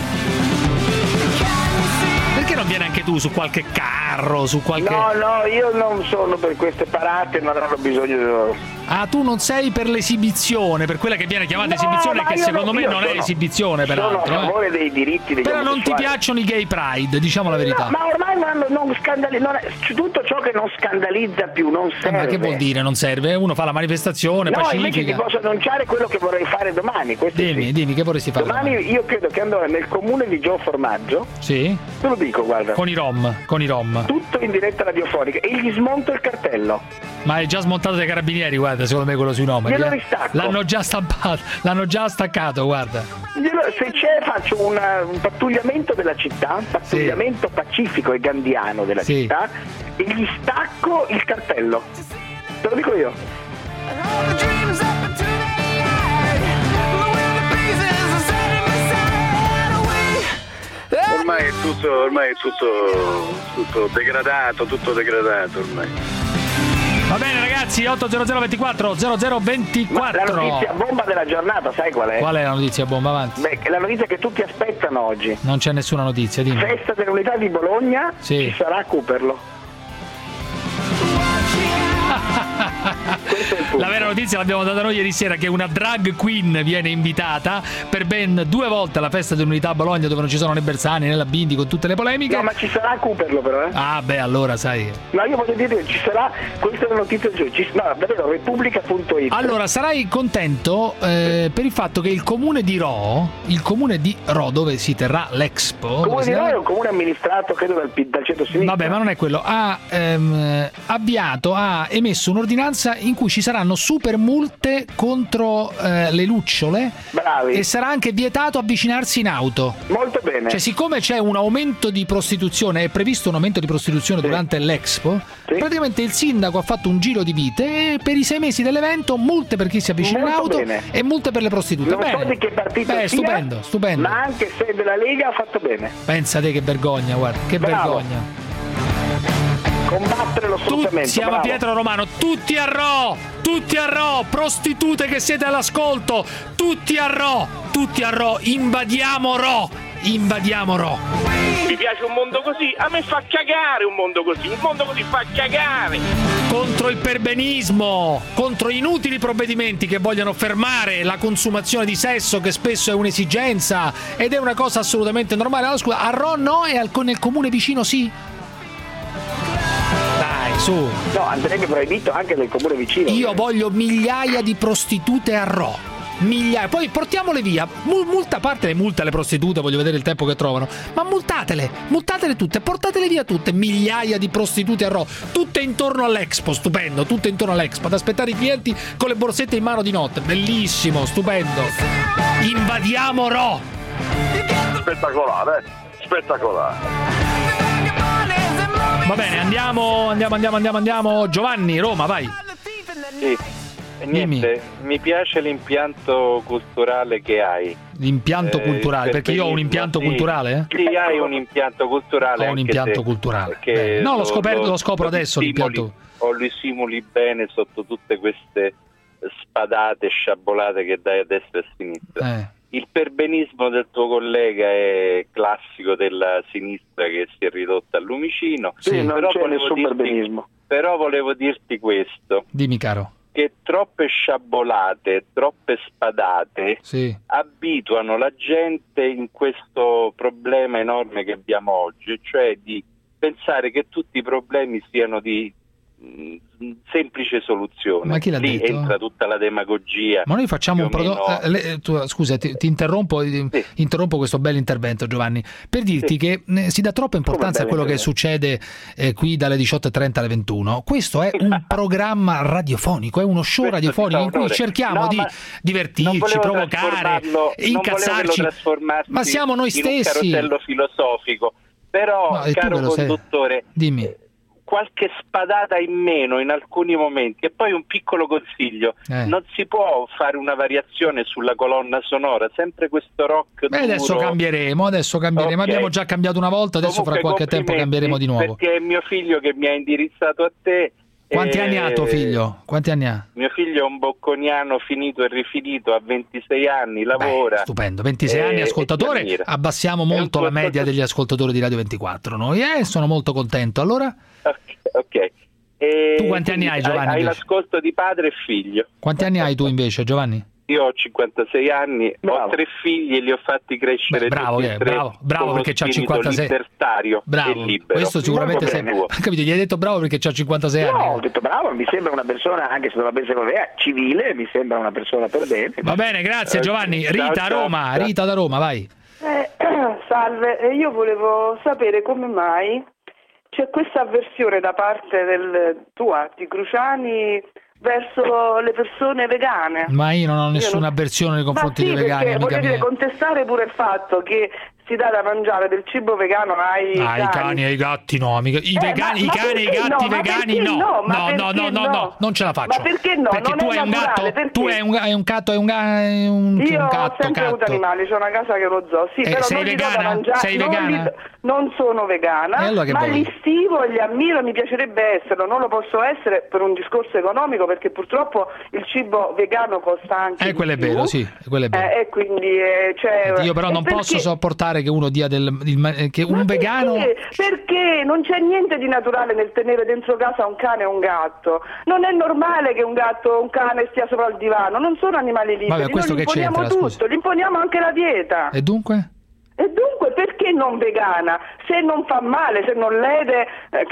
Perché non vieni anche tu su qualche carro, su qualche... No, io non sono per queste parate, non ho bisogno di loro. Ah, tu non sei per l'esibizione, per quella che viene chiamata esibizione, che secondo me non è esibizione, peraltro. Sono a favore dei diritti degli Però non ti piacciono i gay pride, diciamo la verità. No, ma ormai tutto ciò che non scandalizza più non serve. Ma che vuol dire non serve? Uno fa la manifestazione pacifica. Invece ti posso annunciare quello che vorrei fare domani. Dimmi, che vorresti fare domani? Io credo che andrò nel comune di Gio Formaggio. Sì? Te lo dico, guarda. Con i rom. Tutto in diretta radiofonica e gli smonto il cartello. Ma è già smontato dai carabinieri, guarda, secondo me quello sui nomi. Glielo ristacco. L'hanno già stampato, l'hanno già staccato, guarda. Se c'è, faccio un pattugliamento della città, pattugliamento pacifico e gandiano della città, e gli stacco il cartello. Te lo dico io. Ormai è tutto degradato ormai. Va bene ragazzi, 80024 0024. La notizia bomba della giornata, sai qual è? Qual è la notizia bomba? Avanti. Beh, la notizia che tutti aspettano oggi. Non c'è nessuna notizia, dimmi. Festa dell'Unità di Bologna, ci sarà Cooperlo. La vera notizia l'abbiamo data noi ieri sera, che una drag queen viene invitata per ben 2 volte alla festa dell'Unità a Bologna, dove non ci sono né Bersani né la Bindi, con tutte le polemiche. No, ma ci sarà Cooperlo però, Ah beh, allora sai. No, io voglio dire, ci sarà, questa è la notizia di oggi. No, davvero, Repubblica.it. Allora, sarai contento per il fatto che il comune di Rho, dove si terrà l'Expo. Il comune di Rho è un comune amministrato, credo, dal centro-sinistra. Vabbè, ma non è quello. Ha emesso un'ordinanza in cui ci saranno super multe contro le lucciole. Bravi. E sarà anche vietato avvicinarsi in auto. Molto bene. Cioè, siccome c'è un aumento di prostituzione, è previsto un aumento di prostituzione durante l'Expo, praticamente il sindaco ha fatto un giro di vite e per i 6 mesi dell'evento multe per chi si avvicina in auto e multe per le prostitute. Non so di che partito sia, stupendo. Ma anche se della Lega ha fatto bene. Pensate che vergogna, guarda, che vergogna. Combattere lo sfruttamento. Siamo a Pietro Romano, tutti a Rho, prostitute che siete all'ascolto, tutti a Rho, invadiamo Rho. Mi piace un mondo così, a me fa cagare un mondo così fa cagare. Contro il perbenismo, contro inutili provvedimenti che vogliono fermare la consumazione di sesso, che spesso è un'esigenza ed è una cosa assolutamente normale. Allora, scusa, a Rho no e nel comune vicino sì? Dai, su. No, andrebbe proibito anche nel comune vicino. Io voglio migliaia di prostitute a Rho. migliaia, poi portiamole via, multa, a parte le multe alle prostitute, voglio vedere il tempo che trovano, ma multatele tutte, portatele via tutte, migliaia di prostitute a Rho, tutte intorno all'Expo, stupendo, tutte intorno all'Expo, ad aspettare i clienti con le borsette in mano di notte, bellissimo, stupendo, invadiamo Rho. Spettacolare. Va bene, andiamo. Giovanni, Roma, vai. Sì. Niente, mi piace l'impianto culturale che hai. L'impianto culturale, perché io ho un impianto culturale? Sì, hai un impianto culturale. Ho un impianto culturale. No, lo scopro adesso l'impianto. O li simuli bene sotto tutte queste spadate, sciabolate che dai a destra e a sinistra. Il perbenismo del tuo collega è classico della sinistra che si è ridotta al lumicino. Sì, non c'è nessun perbenismo. Però volevo dirti questo. Dimmi, caro. Che troppe sciabolate, troppe spadate abituano la gente in questo problema enorme che abbiamo oggi, cioè di pensare che tutti i problemi siano di semplice soluzione. Ma chi l'ha Lì detto? entra tutta la demagogia. Ma noi facciamo un prodotto. Scusa, ti interrompo questo bel intervento, Giovanni, per dirti che si dà troppa importanza a quello che succede qui dalle 18:30 alle 21. Questo è un programma radiofonico, è uno show radiofonico in cui cerchiamo di divertirci, provocare, incazzarci, ma siamo noi stessi. Un carosello filosofico. Però, caro conduttore, dimmi. Qualche spadata in meno in alcuni momenti, e poi un piccolo consiglio: non si può fare una variazione sulla colonna sonora, sempre questo rock duro. Adesso cambieremo, Okay. Abbiamo già cambiato una volta, adesso Comunque, fra qualche tempo cambieremo di nuovo. Perché è mio figlio che mi ha indirizzato a te. Quanti anni ha tuo figlio? Quanti anni ha? Mio figlio è un bocconiano finito e rifinito, ha 26 anni, lavora. Stupendo, 26 anni ascoltatore, abbassiamo molto la media degli ascoltatori di Radio 24 noi, sono molto contento. Allora? Ok. Tu quanti anni hai, Giovanni? Hai l'ascolto di padre e figlio. Quanti anni hai tu invece, Giovanni? Io ho 56 anni, ho 3 figli e li ho fatti crescere. Bravo perché c'ha 56. Libertario e libero. Questo sicuramente capito, gli hai detto bravo perché c'ha 56 anni. No, ho detto bravo, mi sembra una persona, anche se non la penso come me, civile, mi sembra una persona per bene. Va bene, grazie Giovanni. Rita da Roma, vai. Salve, io volevo sapere come mai c'è questa avversione da parte di Cruciani verso le persone vegane. Ma io non ho nessuna avversione nei confronti dei vegani. Voglio dire, contestare pure il fatto che si dà da mangiare del cibo vegano ai cani e ai gatti no, amica. I cani e i gatti vegani no, non ce la faccio. Ma perché no? Perché tu hai un gatto, tu hai un gatto, io ho sempre avuto animali, c'ho una casa che è uno zoo, però sei non vegana? Li do da mangiare, sei vegana? Non sono vegana, allora ma li stimo e li ammiro, mi piacerebbe esserlo, non lo posso essere per un discorso economico perché purtroppo il cibo vegano costa anche quello è vero, sì, quello è vero. E quindi io però non posso sopportare che uno dia che un vegano. Perché non c'è niente di naturale nel tenere dentro casa un cane o un gatto. Non è normale che un gatto o un cane stia sopra il divano, non sono animali liberi. Vabbè, questo noi che c'entra, tutto, gli imponiamo anche la dieta. E dunque? E dunque perché non vegana? Se non fa male, se non lede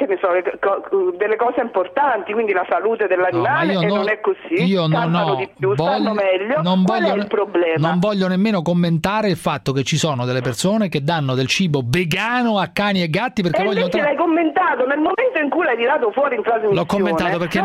delle cose importanti, quindi la salute dell'animale, non è così, cantano di più, stanno meglio, qual è il problema? Non voglio nemmeno commentare il fatto che ci sono delle persone che danno del cibo vegano a cani e gatti perché vogliono... l'hai commentato nel momento in cui l'hai tirato fuori in trasmissione. L'ho commentato perché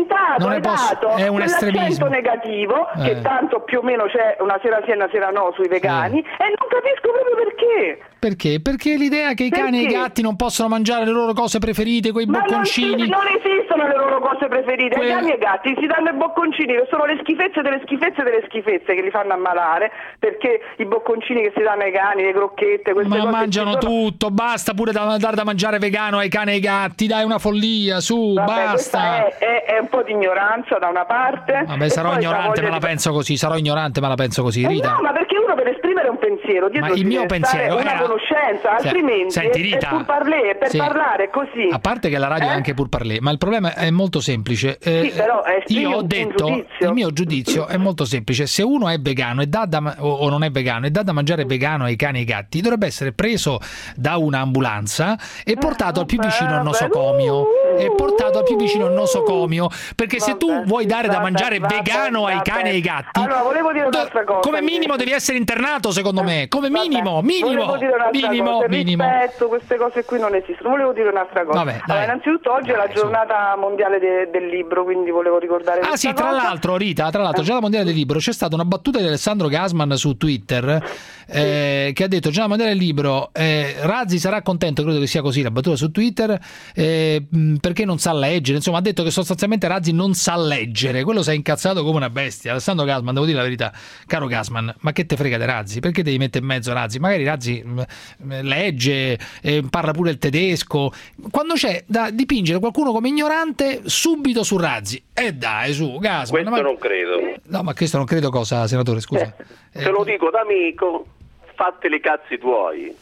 è un estremismo negativo, che tanto più o meno c'è una sera sì e una sera no sui vegani, e non capisco proprio perché. Perché l'idea che i cani e i gatti non possono mangiare le loro cose preferite, quei bocconcini. Non esistono le loro cose preferite. Ai cani e ai gatti si danno i bocconcini che sono le schifezze delle schifezze delle schifezze che li fanno ammalare, perché i bocconcini che si danno ai cani, le crocchette, queste cose mangiano tutto, basta pure dare da mangiare vegano ai cani e ai gatti, dai, una follia, su, basta. È un po' di ignoranza da una parte. Vabbè, sarò ignorante, ma la penso così, Rita. No, ma perché uno per esprimere un pensiero, dietro il mio pensiero una conoscenza, altrimenti senti, Rita, è pur parler, per parlare così. A parte che la radio è anche pur parler, ma il problema è molto semplice. Però io ho detto il mio giudizio è molto semplice. Se uno è vegano e o non è vegano e dà da mangiare vegano ai cani e ai gatti, dovrebbe essere preso da un'ambulanza e portato al più vicino nosocomio è portato al più vicino nosocomio, perché se tu vuoi dare da mangiare vegano ai cani e ai gatti, allora volevo dire un'altra cosa, come minimo devi essere internato, secondo me, come minimo. Volevo dire un'altra cosa, rispetto, queste cose qui non esistono. Volevo dire un'altra cosa. Allora, innanzitutto oggi è la giornata mondiale del libro, quindi volevo ricordare questa cosa. Tra l'altro Rita, giornata mondiale del libro, c'è stata una battuta di Alessandro Gasman su Twitter che ha detto: giornata mondiale del libro, Razzi sarà contento, credo che sia così la battuta su Twitter, perché non sa leggere, insomma ha detto che sostanzialmente Razzi non sa leggere. Quello si è incazzato come una bestia. Alessandro Gasman, devo dire la verità, caro Gasman, ma che te frega di Razzi? Perché devi mettere in mezzo Razzi? Magari Razzi legge, parla pure il tedesco. Quando c'è da dipingere qualcuno come ignorante, subito su Razzi. Dai, su Gasman. Questo non credo. No, ma questo non credo cosa, senatore, scusa. Te lo dico da amico, fatti i cazzi tuoi.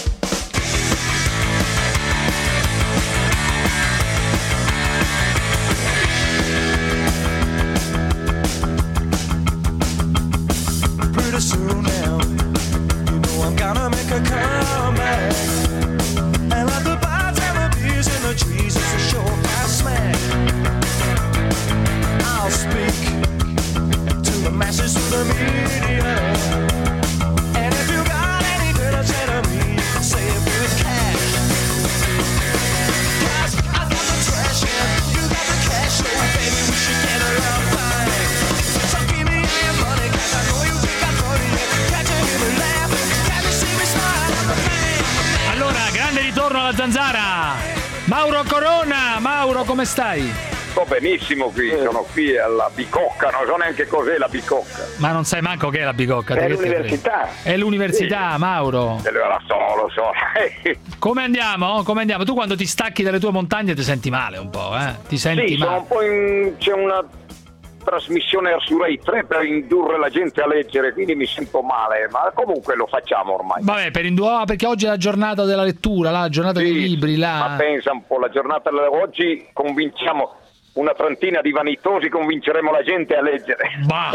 Pretty soon now, you know I'm gonna make a comeback. And like the birds and the bees in the trees, it's a sure fast smack. I'll speak to the masses through the media. And if you got any good to say to me, you can say it with cash. 'Cause I got the trash and you got the cash, so baby we should get around fine. So give me all your money, 'cause I know you think I'm funny. Can't you hear me laugh? Can't you see me smile? I'm the man. Allora, grande ritorno alla Zanzara. Mauro Corona, Mauro, come stai? Sto benissimo qui, sono qui alla Bicocca, non so neanche cos'è la Bicocca. Ma non sai manco che è la Bicocca? È l'università. È l'università, sì. Mauro. Lo so. Come andiamo? Tu quando ti stacchi dalle tue montagne ti senti male un po', eh? Ti senti male? Sono un po' c'è una trasmissione su Rai 3 per indurre la gente a leggere, quindi mi sento male, ma comunque lo facciamo ormai. Vabbè, perché oggi è la giornata della lettura, la giornata dei libri, ma pensa un po', la giornata oggi convinciamo una trentina di vanitosi, convinceremo la gente a leggere.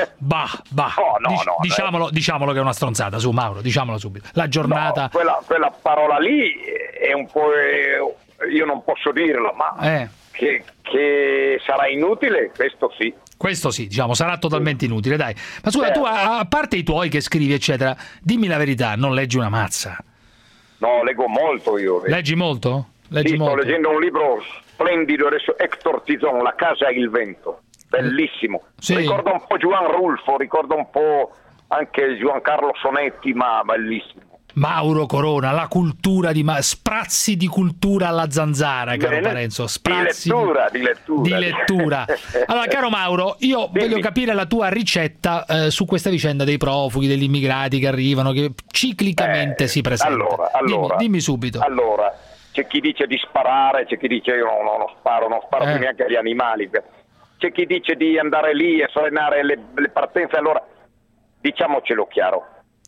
Diciamolo che è una stronzata, su Mauro, diciamolo subito. La giornata... No, quella parola lì è un po'... io non posso dirla, ma che sarà inutile, questo sì, diciamo, sarà totalmente inutile, dai. Ma scusa, tu a parte i tuoi che scrivi, eccetera, dimmi la verità, non leggi una mazza? No, leggo molto io. Leggi molto? Sto leggendo un libro splendido adesso, Hector Tizon, La casa e il vento, bellissimo. Sì. Ricorda un po' Juan Rulfo, ricorda un po' anche Giancarlo Sonetti, ma bellissimo. Mauro Corona, la cultura sprazzi di cultura alla Zanzara, caro Parenzo, sprazzi di lettura. Allora, caro Mauro, io voglio capire la tua ricetta su questa vicenda dei profughi, degli immigrati che arrivano, che ciclicamente si presentano. Allora, dimmi subito. Allora, c'è chi dice di sparare, c'è chi dice io non sparo più neanche agli animali, c'è chi dice di andare lì e frenare le partenze. Allora, diciamocelo chiaro,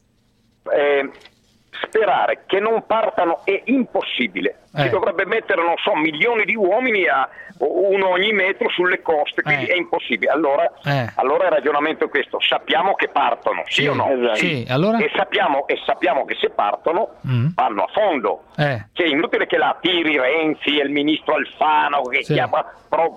sperare che non partano è impossibile. Si dovrebbe mettere, non so, milioni di uomini, uno ogni metro sulle coste, quindi è impossibile. Allora il ragionamento è questo: sappiamo che partono, sì o no? Sì. Allora? E sappiamo che se partono vanno a fondo. Cioè, è inutile che la tiri Renzi e il ministro Alfano che chiama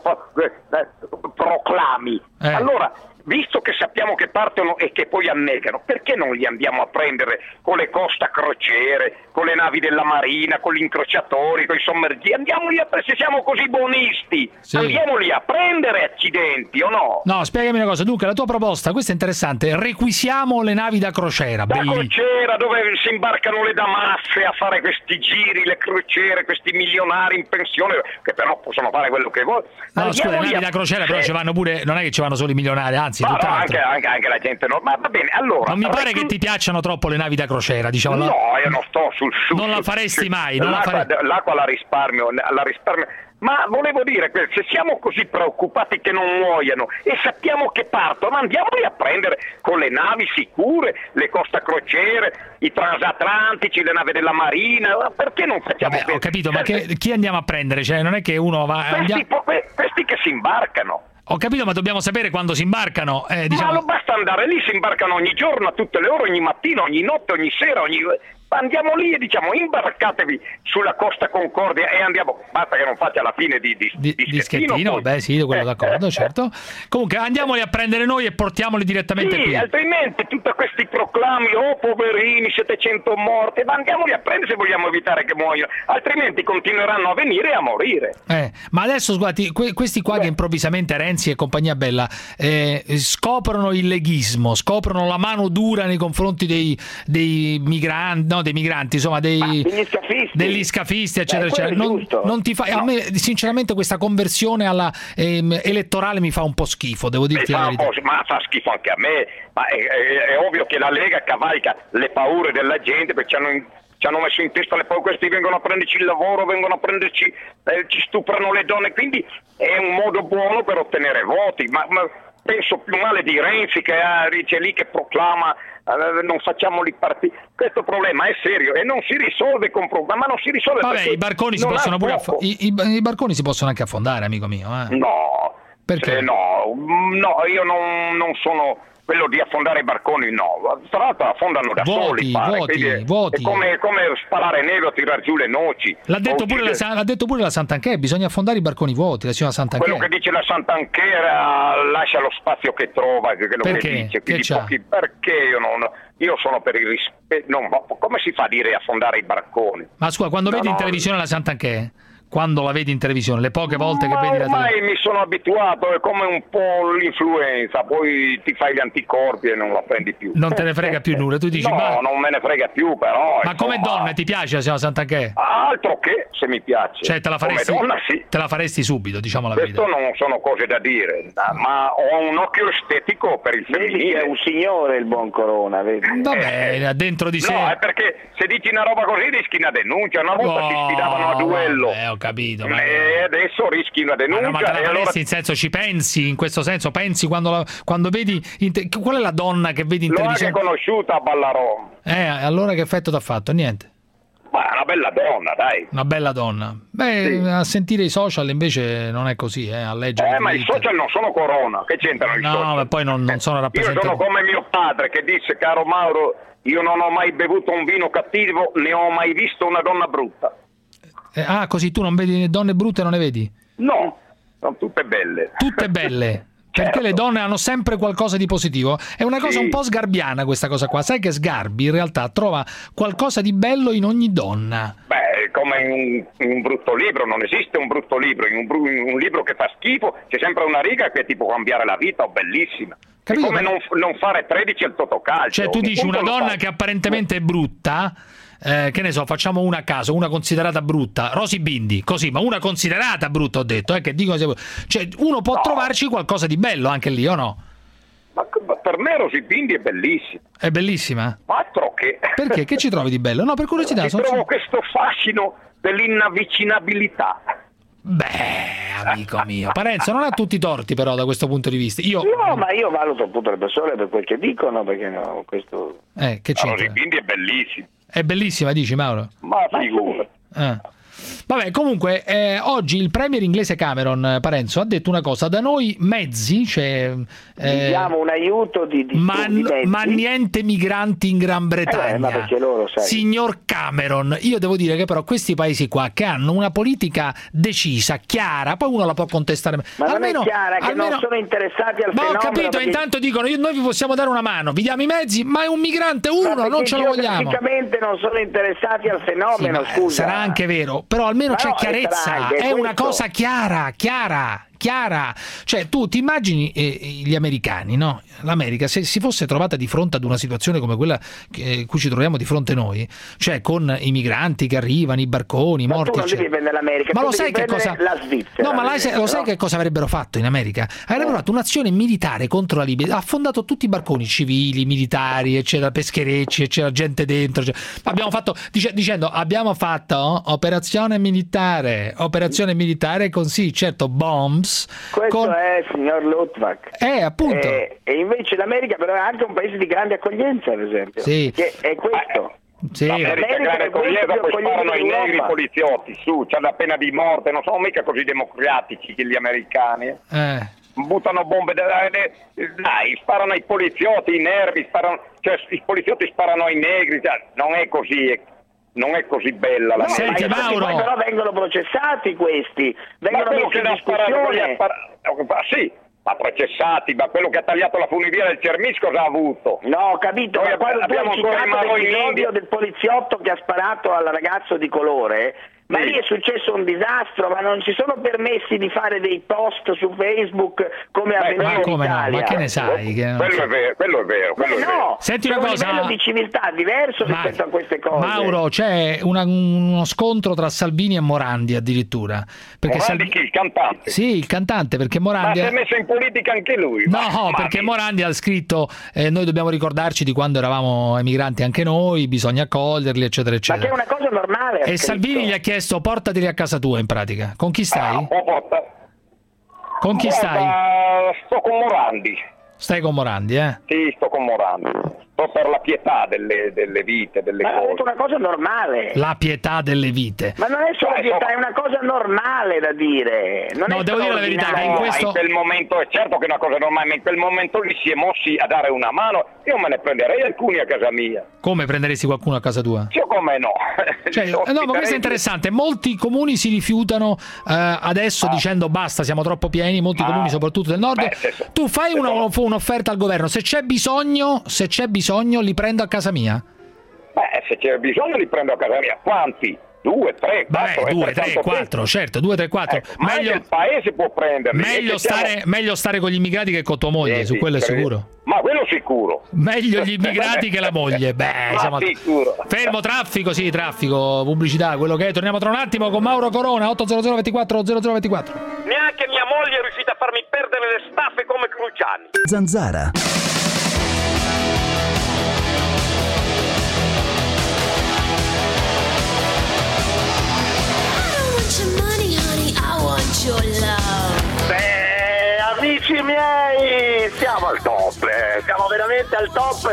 proclami. Allora, visto che sappiamo che partono e che poi annegano, perché non li andiamo a prendere con le costa crociere, con le navi della Marina, con gli incrociatori, con i sommergibili? Andiamoli se siamo così buonisti, andiamoli a prendere, accidenti, o no? No, spiegami una cosa, dunque la tua proposta, questa è interessante, requisiamo le navi da crociera. Da crociera, dove si imbarcano le damasce a fare questi giri, le crociere, questi milionari in pensione, che però possono fare quello che vogliono. No, scusa, le navi da crociera però ci vanno pure, non è che ci vanno solo i milionari, anzi anche la gente normale. Va bene, allora non mi pare che ti piacciono troppo le navi da crociera, diciamo. No, io non sto non la faresti mai, l'acqua la risparmio, ma volevo dire che se siamo così preoccupati che non muoiano e sappiamo che partono, andiamoli a prendere con le navi sicure, le costa crociere, i transatlantici, le navi della Marina. Perché non facciamo? Ho capito, ma chi andiamo a prendere? Cioè, non è che uno va questi che si imbarcano. Ho capito, ma dobbiamo sapere quando si imbarcano. Ma non basta andare lì, si imbarcano ogni giorno, a tutte le ore, ogni mattino, ogni notte, ogni sera, Andiamo lì e diciamo imbarcatevi sulla Costa Concordia e andiamo, basta che non faccia la fine di Schettino, beh sì, quello d'accordo, certo. Comunque andiamoli a prendere noi e portiamoli direttamente qui. Altrimenti tutti questi proclami, poverini, 700 morti, ma andiamoli a prendere se vogliamo evitare che muoiano, altrimenti continueranno a venire e a morire. Ma adesso guardi, questi qua che improvvisamente Renzi e compagnia bella scoprono il leghismo, scoprono la mano dura nei confronti dei migranti, dei migranti, insomma degli scafisti, eccetera, eccetera. Non ti fa, a me sinceramente questa conversione alla elettorale mi fa un po' schifo, devo dirti la verità. Ma fa schifo anche a me, ma è ovvio che la Lega cavalca le paure della gente, perché ci hanno messo in testa le paure, questi vengono a prenderci il lavoro, vengono a prenderci, ci stuprano le donne, quindi è un modo buono per ottenere voti, ma penso più male di Renzi che c'è lì che proclama non facciamo lì partire. Questo problema è serio e non si risolve con programma, ma non si risolve. Vabbè, i barconi si possono pure i barconi si possono anche affondare, amico mio. No, perché? No, io non sono quello di affondare i barconi, no. Tra l'altro affondano da soli. Voti. È come sparare neve o tirar giù le noci. L'ha detto pure la Santanchè, bisogna affondare i barconi vuoti, la signora Santanchè. Quello che dice la Santanchè lascia lo spazio che trova, quello perché? Che dice. Perché io sono per il rispetto. Come si fa a dire affondare i barconi? Ma scusa, quando vedi in televisione la Santanchè, quando la vedi in televisione, le poche volte che vedi la televisione. Ormai mi sono abituato, è come un po' l'influenza, poi ti fai gli anticorpi e non la prendi più. Non te ne frega più nulla, tu dici non me ne frega più, però. Ma come donna ti piace la signora Santanchè? Altro che, se mi piace. Cioè te la faresti? Come donna sì. Te la faresti subito, diciamo la verità. Questo non sono cose da dire, ma ho un occhio estetico per il femminile. È un signore il buon Corona, vedi? Vabbè, dentro di sé. No, è perché se dici una roba così rischi una denuncia, una volta si sfidavano a duello. Ho capito. E adesso rischi una denuncia. Ma te la faresti, in senso, ci pensi in questo senso? Pensi quando vedi qual è la donna che vedi in televisione? L'ho anche conosciuta a Ballarò. Allora che effetto t'ha fatto? Niente. Ma è una bella donna, dai. Una bella donna. Beh, sì. A sentire i social invece non è così, a leggere. Ma i social non sono Corona, che c'entrano i social? No, ma poi non sono rappresentati. Io sono come mio padre che disse, caro Mauro, io non ho mai bevuto un vino cattivo, né ho mai visto una donna brutta. Così tu non vedi donne brutte, non ne vedi? No, sono tutte belle. Tutte belle? Perché le donne hanno sempre qualcosa di positivo. È una cosa un po' sgarbiana questa cosa qua. Sai che Sgarbi in realtà trova qualcosa di bello in ogni donna. Beh, come in un brutto libro, non esiste un brutto libro. In un libro che fa schifo c'è sempre una riga che ti può cambiare la vita, o bellissima. Capito? È come non fare 13 al Totocalcio. Cioè tu dici una donna che apparentemente è brutta, che ne so, facciamo una a caso, una considerata brutta, Rosy Bindi, così, ma una considerata brutta ho detto, che dico, cioè uno può trovarci qualcosa di bello anche lì, o no? Ma per me Rosy Bindi è bellissima. È bellissima? Altro che. Perché? Che ci trovi di bello? No, per curiosità. Trovo questo fascino dell'inavvicinabilità. Beh, amico mio, Parenzo non ha tutti i torti però da questo punto di vista. No, ma io valuto tutte le persone per quel che dicono, perché no, questo. Che c'entra? Rosy Bindi è bellissima. È bellissima, dici Mauro? Ma figura. Vabbè, comunque oggi il premier inglese Cameron, Parenzo, ha detto una cosa: da noi mezzi, cioè diamo un aiuto di ma niente migranti in Gran Bretagna. Ma perché loro, sai. Signor Cameron, io devo dire che però questi paesi qua che hanno una politica decisa, chiara, poi uno la può contestare, ma almeno, non è chiara, che non sono interessati al fenomeno. Ma ho capito, perché intanto dicono noi vi possiamo dare una mano, vi diamo i mezzi, ma è un migrante uno, non ce lo vogliamo. Praticamente non sono interessati al fenomeno, scusa. Sarà anche vero, però almeno c'è chiarezza, è una cosa chiara. Cioè tu ti immagini gli americani, no? L'America se si fosse trovata di fronte ad una situazione come quella cui ci troviamo di fronte noi, cioè con i migranti che arrivano, i barconi, i morti, tu non devi prendere l'America, ma lo sai che cosa? La Svizzera. No, ma lo sai che cosa avrebbero fatto in America? Avrebbero fatto un'azione militare contro la Libia, ha affondato tutti i barconi civili, militari, eccetera, pescherecci, e c'era gente dentro, abbiamo fatto dicendo abbiamo fatto operazione militare con sì, certo, bombs. Questo è il signor Luttwak. Appunto. E invece l'America però è anche un paese di grande accoglienza, per esempio. Sì. Che è questo. Sì. L'America è grande accoglienza, poi sparano ai negri poliziotti, su, c'è la pena di morte, non sono mica così democratici che gli americani. buttano bombe, dai, sparano ai poliziotti, i nervi, i poliziotti sparano ai negri, non è così. Non è così bella la Senti, Mauro, poi però vengono processati questi, vengono messi in discussione. Sì, ma processati, ma quello che ha tagliato la funivia del Cermis cosa ha avuto? No, ho capito, ma quando tu hai citato l'episodio del poliziotto che ha sparato al ragazzo di colore, ma lì è successo un disastro, ma non ci sono permessi di fare dei post su Facebook come avvenuto in Italia. Ma che ne sai? Quello è vero. No, senti una cosa, un livello di civiltà diverso rispetto a queste cose. Mauro, c'è uno scontro tra Salvini e Morandi addirittura. Perché Morandi chi? Il cantante? Sì, il cantante, perché Morandi... Ma si è messo in politica anche lui. No, perché Morandi ha scritto noi dobbiamo ricordarci di quando eravamo emigranti anche noi, bisogna accoglierli, eccetera, eccetera. Ma che è una cosa normale. E Salvini gli ha chiesto portateli a casa tua in pratica. Con chi stai? Con chi stai? Sto con Morandi. Stai con Morandi, eh? Sì, sto con Morandi. Sto per la pietà delle vite, delle cose. Ma è una cosa normale. La pietà delle vite. Ma non è solo pietà, è una cosa normale da dire. Non devo dire la verità che in quel momento è certo che è una cosa normale, ma in quel momento lì si è mossi a dare una mano. Io me ne prenderei alcuni a casa mia. Come prenderesti qualcuno a casa tua? Io come no. No, ma questo è interessante. Molti comuni si rifiutano adesso dicendo basta, siamo troppo pieni, molti comuni soprattutto del nord. Tu fai un'offerta al governo, se c'è bisogno li prendo a casa mia. Se c'è bisogno li prendo a casa mia. Quanti? 2, 3, 4. 2, 3, 4, certo, 2, 3, 4. Meglio il paese può prenderli. Meglio stare con gli immigrati che con tua moglie, su quello è sicuro. Ma quello sicuro. Meglio gli immigrati che la moglie. Siamo sicuro. Fermo traffico, pubblicità, quello che è. Torniamo tra un attimo con Mauro Corona, 800 24 0024. Neanche mia moglie è riuscita a farmi perdere le staffe come Cruciani. Zanzara. Amici miei, siamo al top, siamo veramente al top.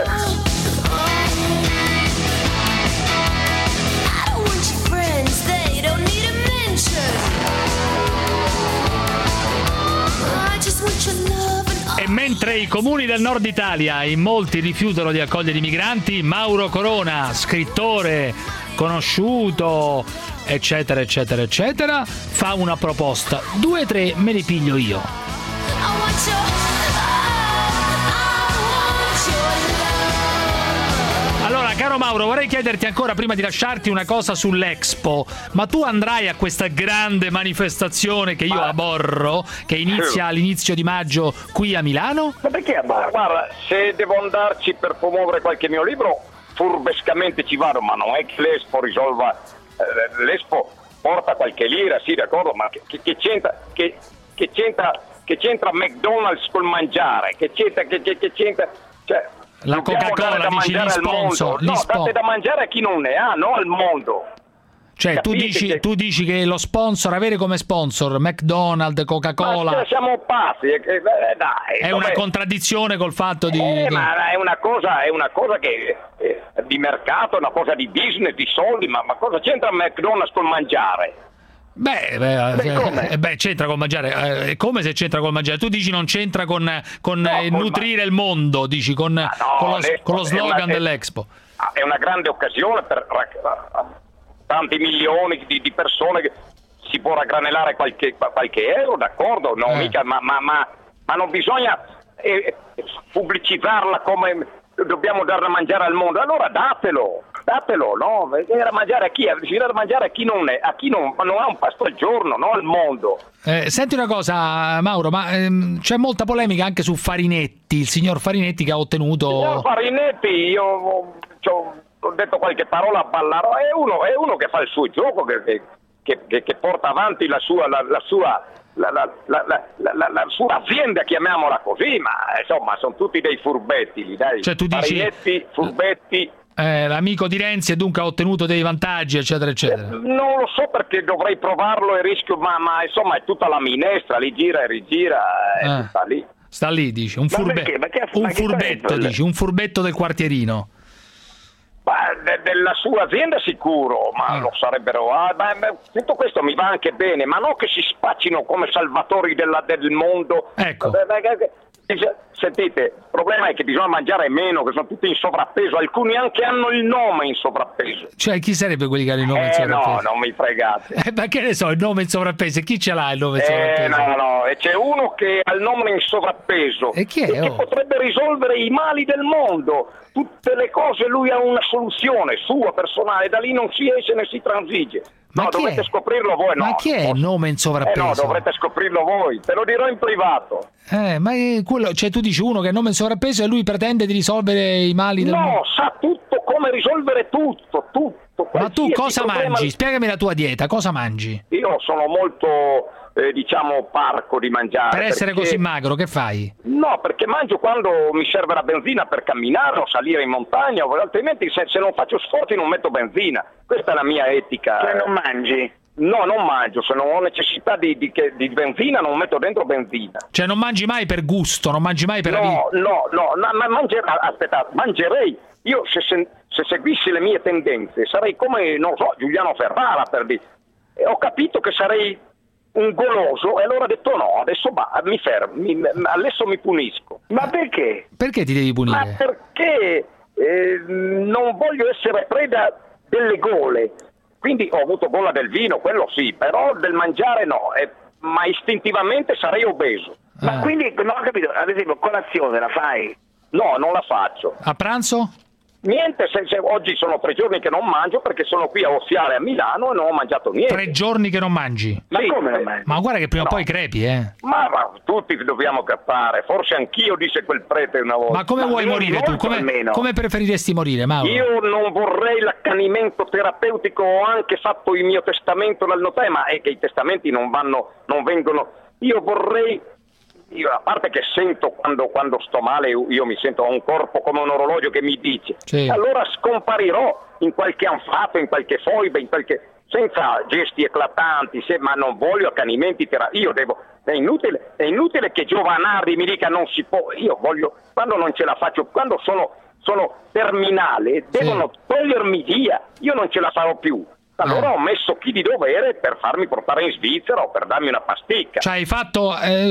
E mentre i comuni del nord Italia in molti rifiutano di accogliere i migranti, Mauro Corona, scrittore conosciuto, eccetera eccetera eccetera, fa una proposta: 2 3 me li piglio io. Allora, caro Mauro, vorrei chiederti ancora prima di lasciarti una cosa sull'Expo. Ma tu andrai a questa grande manifestazione che io aborro, che inizia all'inizio di maggio qui a Milano? Ma perché aborro? Guarda, se devo andarci per promuovere qualche mio libro, furbescamente ci vado, ma non è che l'Expo risolva. L'Expo porta qualche lira, sì, d'accordo, ma che c'entra McDonald's col mangiare? Che c'entra, cioè, la Coca-Cola, dici gli sponsor? No, date da mangiare a chi non ne ha, no al mondo. Cioè, tu dici che lo sponsor, avere come sponsor McDonald's, Coca-Cola... Ma siamo pazzi, dai. È una contraddizione col fatto di... Ma è una cosa che di mercato, è una cosa di business, di soldi, ma cosa c'entra McDonald's col mangiare? C'entra col mangiare. È come se c'entra col mangiare? Tu dici non c'entra con nutrire il mondo, dici con lo slogan dell'Expo. È una grande occasione per tanti milioni di persone che si può raggranellare qualche euro, d'accordo? No, mica, ma non bisogna pubblicizzarla come dobbiamo dare da mangiare al mondo. Allora datelo, no? Dare da mangiare a chi? Dare da mangiare a chi non ha un pasto al giorno, no? Al mondo. Senti una cosa, Mauro, ma c'è molta polemica anche su Farinetti, il signor Farinetti che ha ottenuto... Il signor Farinetti, io ho detto qualche parola a Ballaro, è uno che fa il suo gioco, che porta avanti la sua azienda, chiamiamola così, ma insomma sono tutti dei furbetti lì, dai. Cioè tu dici Farinetti, furbetti. L'amico di Renzi e dunque ha ottenuto dei vantaggi, eccetera eccetera. Non lo so, perché dovrei provarlo e rischio, ma insomma è tutta la minestra, li gira e rigira, sta lì dici, un furbetto dici, un furbetto del quartierino. Ma della sua azienda sicuro, ma lo sarebbero. Tutto questo mi va anche bene, ma non che si spaccino come salvatori del mondo. Ecco. Sentite, il problema è che bisogna mangiare meno, che sono tutti in sovrappeso, alcuni anche hanno il nome in sovrappeso. Cioè, chi sarebbe quelli che hanno il nome in sovrappeso? No, non mi fregate. Ma che ne so, il nome in sovrappeso, chi ce l'ha il nome in sovrappeso? No, e c'è uno che ha il nome in sovrappeso e che potrebbe risolvere i mali del mondo. Tutte le cose lui ha una soluzione sua personale, da lì non si esce né si transige. Ma dovete scoprirlo voi. Ma chi è il nome in sovrappeso? No, dovrete scoprirlo voi, te lo dirò in privato. Ma è quello, cioè tu dici uno che ha il nome in sovrappeso e lui pretende di risolvere i mali del mondo? No, sa tutto come risolvere tutto. Ma tu cosa problema... mangi? Spiegami la tua dieta, cosa mangi? Io sono molto, parco di mangiare. Per essere così magro, che fai? No, perché mangio quando mi serve la benzina per camminare o salire in montagna, altrimenti se non faccio sforzi non metto benzina. Questa è la mia etica. Cioè non mangi? No, non mangio, se non ho necessità di benzina non metto dentro benzina. Cioè non mangi mai per gusto, non mangi mai per ma mangerei. Io se seguissi le mie tendenze sarei come, non so, Giuliano Ferrara per dire. E ho capito che sarei un goloso e allora ho detto no, adesso mi fermo, adesso mi punisco. Ma perché? Perché ti devi punire? Ma perché non voglio essere preda delle gole. Quindi ho avuto gola del vino, quello sì, però del mangiare no, ma istintivamente sarei obeso. Ma quindi non ho capito, ad esempio colazione la fai? No, non la faccio. A pranzo? Niente, oggi sono 3 giorni che non mangio perché sono qui a Ossiare a Milano e non ho mangiato niente. 3 giorni che non mangi? Ma sì, come non mangi? Ma guarda che prima o poi crepi, Ma tutti dobbiamo crepare, forse anch'io, disse quel prete una volta. Ma come vuoi morire tu? Come preferiresti morire, Mauro? Io non vorrei l'accanimento terapeutico, ho anche fatto il mio testamento dal notaio, ma è che i testamenti non vengono. Io vorrei... a parte che sento quando sto male, io mi sento, ho un corpo come un orologio che mi dice, sì. Allora scomparirò in qualche anfato, in qualche foibe, senza gesti eclatanti, ma non voglio accanimenti è inutile che Giovanardi mi dica non si può, io voglio, quando non ce la faccio, quando sono terminale, devono togliermi via, io non ce la farò più. Allora ho messo chi di dovere per farmi portare in Svizzera o per darmi una pasticca. Cioè hai fatto,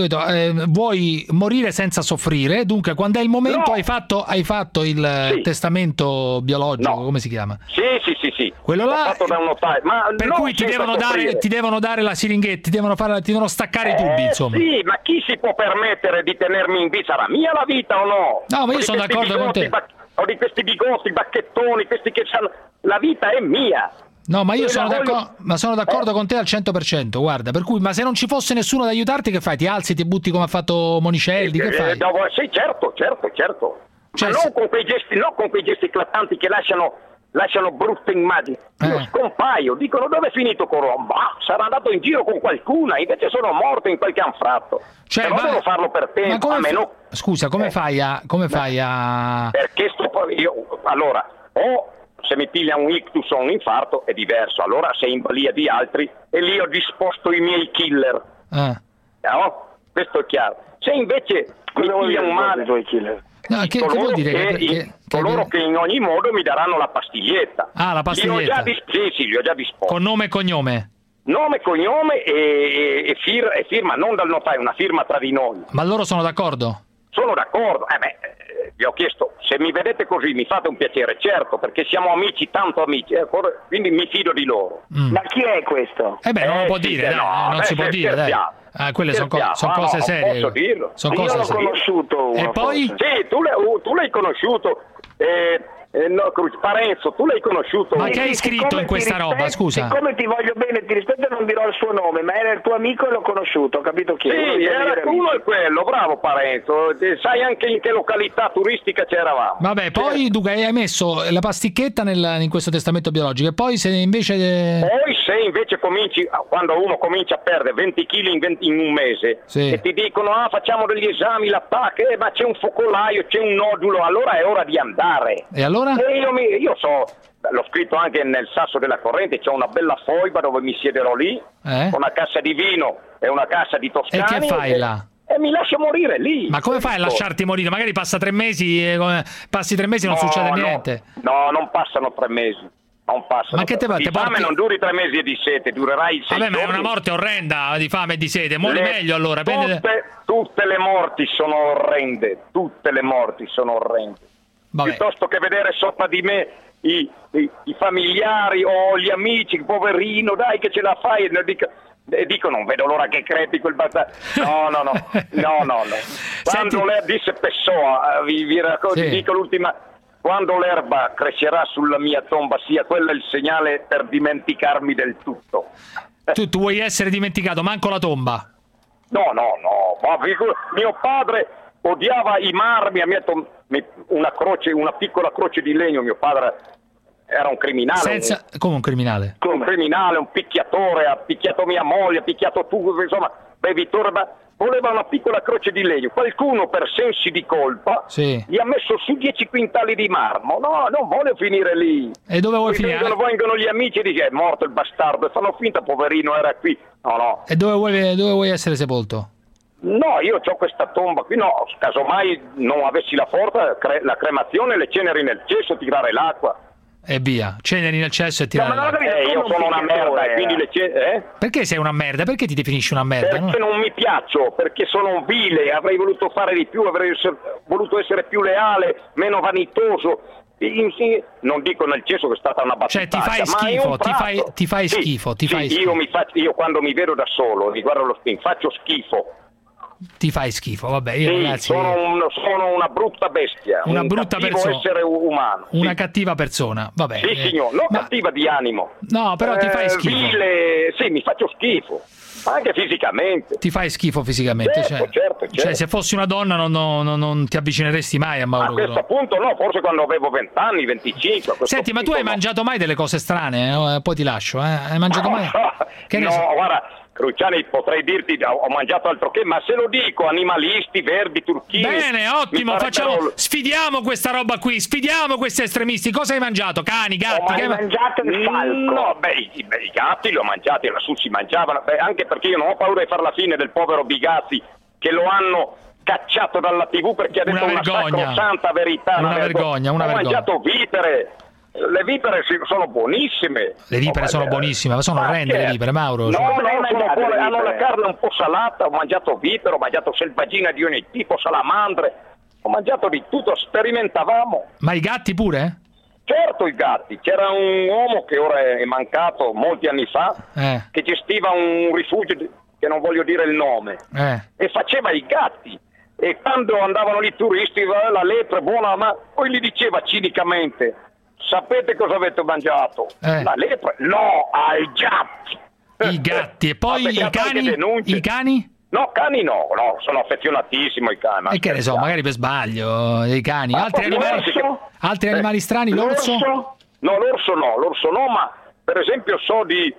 vuoi morire senza soffrire, dunque quando è il momento hai fatto il testamento biologico, come si chiama? Sì. Quello là, fatto da un notaio, ma per cui ti devono dare la siringhetta, ti devono staccare i tubi, insomma. Sì, ma chi si può permettere di tenermi in Svizzera? Mia la vita o no? No, ma io sono d'accordo con te. Ho di questi bigotti, bacchettoni, questi che sanno, la vita è mia. No, ma io sono d'accordo con te al 100%, guarda, per cui, ma se non ci fosse nessuno ad aiutarti, che fai? Ti alzi, ti butti come ha fatto Monicelli, che fai? Sì, certo. Cioè, ma non con quei gesti eclatanti che lasciano brutte immagini. Io scompaio, dicono dove è finito Corona? Sarà andato in giro con qualcuna, invece sono morto in qualche anfratto. Cioè, però devo farlo per tempo, Scusa, come fai a... Perché allora, se mi piglia un ictus o un infarto è diverso, allora sei in balia di altri e lì ho disposto i miei killer. No? Questo è chiaro. Se invece mi piglia un male, No, che vuol dire? Coloro che in ogni modo mi daranno la pastiglietta. La pastiglietta. Li ho già disposti. Con nome e cognome? Nome, cognome e firma, non dal notaio, una firma tra di noi. Ma loro sono d'accordo? Sono d'accordo. Vi ho chiesto, se mi vedete così mi fate un piacere, certo, perché siamo amici, tanto amici, quindi mi fido di loro. Ma chi è questo? Non lo può dire, non si può dire, dai. Quelle sono cose serie. Posso dirlo? Io l'ho conosciuto. E poi? Sì, tu l'hai conosciuto. Parenzo, tu l'hai conosciuto. Ma che hai scritto in questa roba, scusa? Siccome ti voglio bene, ti rispetto, non dirò il suo nome, ma era il tuo amico e l'ho conosciuto, capito chi è? Sì, era uno e quello, bravo Parenzo. Sai anche in che località turistica c'eravamo. Vabbè, poi dunque hai messo la pasticchetta in questo testamento biologico e poi se invece cominci, quando uno comincia a perdere 20 kg in un mese e ti dicono facciamo degli esami, l'attacco, ma c'è un focolaio, c'è un nodulo, allora è ora di andare. E allora? Io so, l'ho scritto anche nel Sasso della Corrente, c'è una bella foiba dove mi siederò lì, con una cassa di vino e una cassa di toscani. E che fai là? e mi lascio morire lì. Ma come fai a lasciarti morire? Magari passa 3 mesi e passi 3 mesi e non succede niente. No, non passano 3 mesi. Non passano. Ma che te di fame non duri 3 mesi e di sete, durerai 6 Vabbè, ma è giorni. una morte orrenda di fame e di sete. Muori meglio allora. Tutte le morti sono orrende. Tutte le morti sono orrende. Piuttosto che vedere sopra di me i familiari o gli amici, poverino, dai che ce la fai, e dico non vedo l'ora che crepi quel bastardo. No. Quando lei disse Pessoa, vi racconto, dico l'ultima, quando l'erba crescerà sulla mia tomba sia quello il segnale per dimenticarmi del tutto. Tu vuoi essere dimenticato, manco la tomba? No, ma mio padre odiava i marmi, ha messo una piccola croce di legno, mio padre era un criminale. Come un criminale? Un criminale, un picchiatore, ha picchiato mia moglie, ha picchiato tu, insomma, bevitore, ma voleva una piccola croce di legno. Qualcuno per sensi di colpa gli ha messo su 10 quintali di marmo. No, non voglio finire lì. E dove vuoi finire? Vengono gli amici e dicono è morto il bastardo, e fanno finta, poverino, era qui. No. E dove vuoi essere sepolto? No, io ho questa tomba qui, no, casomai non avessi la forza, la cremazione, le ceneri nel cesso, tirare l'acqua. E via, ceneri nel cesso e tirare l'acqua. Io sono una merda e quindi le ceneri... Perché sei una merda? Perché ti definisci una merda? Perché non mi piaccio, perché sono un vile, avrei voluto fare di più, avrei voluto essere più leale, meno vanitoso. Non dico nel cesso che è stata una battaglia, cioè ti fai schifo, io quando mi vedo da solo, mi guardo allo spin, faccio schifo. Ti fai schifo, vabbè, io ragazzi... sono una brutta bestia, una brutta persona, essere umano. Una cattiva persona, vabbè. Sì, signor, non cattiva di animo. No, però ti fai schifo. Vile, sì, mi faccio schifo, anche fisicamente. Ti fai schifo fisicamente, certo. Cioè, se fossi una donna non ti avvicineresti mai a Mauro. A questo punto no, forse quando avevo 20 anni, 25. Senti, ma tu hai mangiato mai delle cose strane? Poi ti lascio, Hai mangiato mai? Che ne so? Guarda, Cruciani, potrei dirti ho mangiato altro che, ma se lo dico, animalisti, verdi, turchini. Bene, ottimo, sfidiamo questa roba qui, sfidiamo questi estremisti. Cosa hai mangiato? Cani, gatti? Ho mangiato il falco. No, i gatti li ho mangiati, lassù si mangiavano, anche perché io non ho paura di fare la fine del povero Bigazzi, che lo hanno cacciato dalla TV perché ha detto una sacrosanta verità. Una vergogna. Ho mangiato vipere. Le vipere sono buonissime. Le vipere sono buonissime, ma sono orrende le vipere, Mauro. No, sono buone, hanno la carne un po' salata, ho mangiato vipere, ho mangiato selvaggina di ogni tipo, salamandre, ho mangiato di tutto, sperimentavamo. Ma i gatti pure? Certo, i gatti. C'era un uomo che ora è mancato molti anni fa, che gestiva un rifugio, che non voglio dire il nome, e faceva i gatti. E quando andavano lì turisti, la lepre buona, ma poi gli diceva cinicamente: sapete cosa avete mangiato? La lepre? No, ai gatti. I gatti. E poi i cani? I cani? No, cani no, sono affezionatissimo ai cani. E che ne so, magari per sbaglio, i cani. Altri animali strani? L'orso? No, l'orso no, ma per esempio so di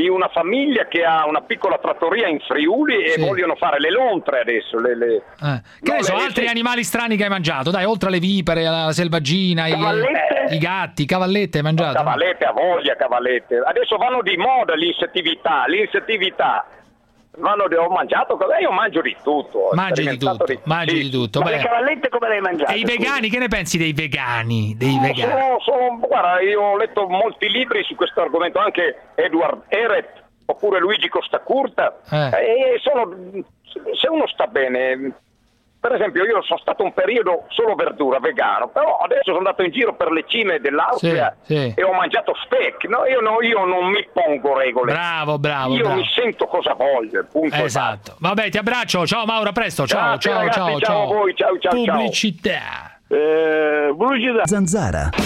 una famiglia che ha una piccola trattoria in Friuli e vogliono fare le lontre adesso. Che ne so, altri animali strani che hai mangiato? Dai, oltre alle vipere, alla selvaggina, i gatti, cavallette hai mangiato? Cavallette, a voglia, cavallette. Adesso vanno di moda l'insettività. Ho mangiato, io mangio di tutto. Mangi di tutto. Ma le cavallette come le hai mangiate? E i vegani, che ne pensi dei vegani? Guarda, io ho letto molti libri su questo argomento, anche Edward Eret oppure Luigi Costacurta, e se uno sta bene. Per esempio io sono stato un periodo solo verdura, vegano, però adesso sono andato in giro per le cime dell'Austria e ho mangiato steak. Io non mi pongo regole. Bravo. Io mi sento cosa voglio, punto. Esatto. Vabbè, ti abbraccio. Ciao Mauro, a presto. Ciao. Ragazzi, ciao a voi. Ciao. Pubblicità. Zanzara.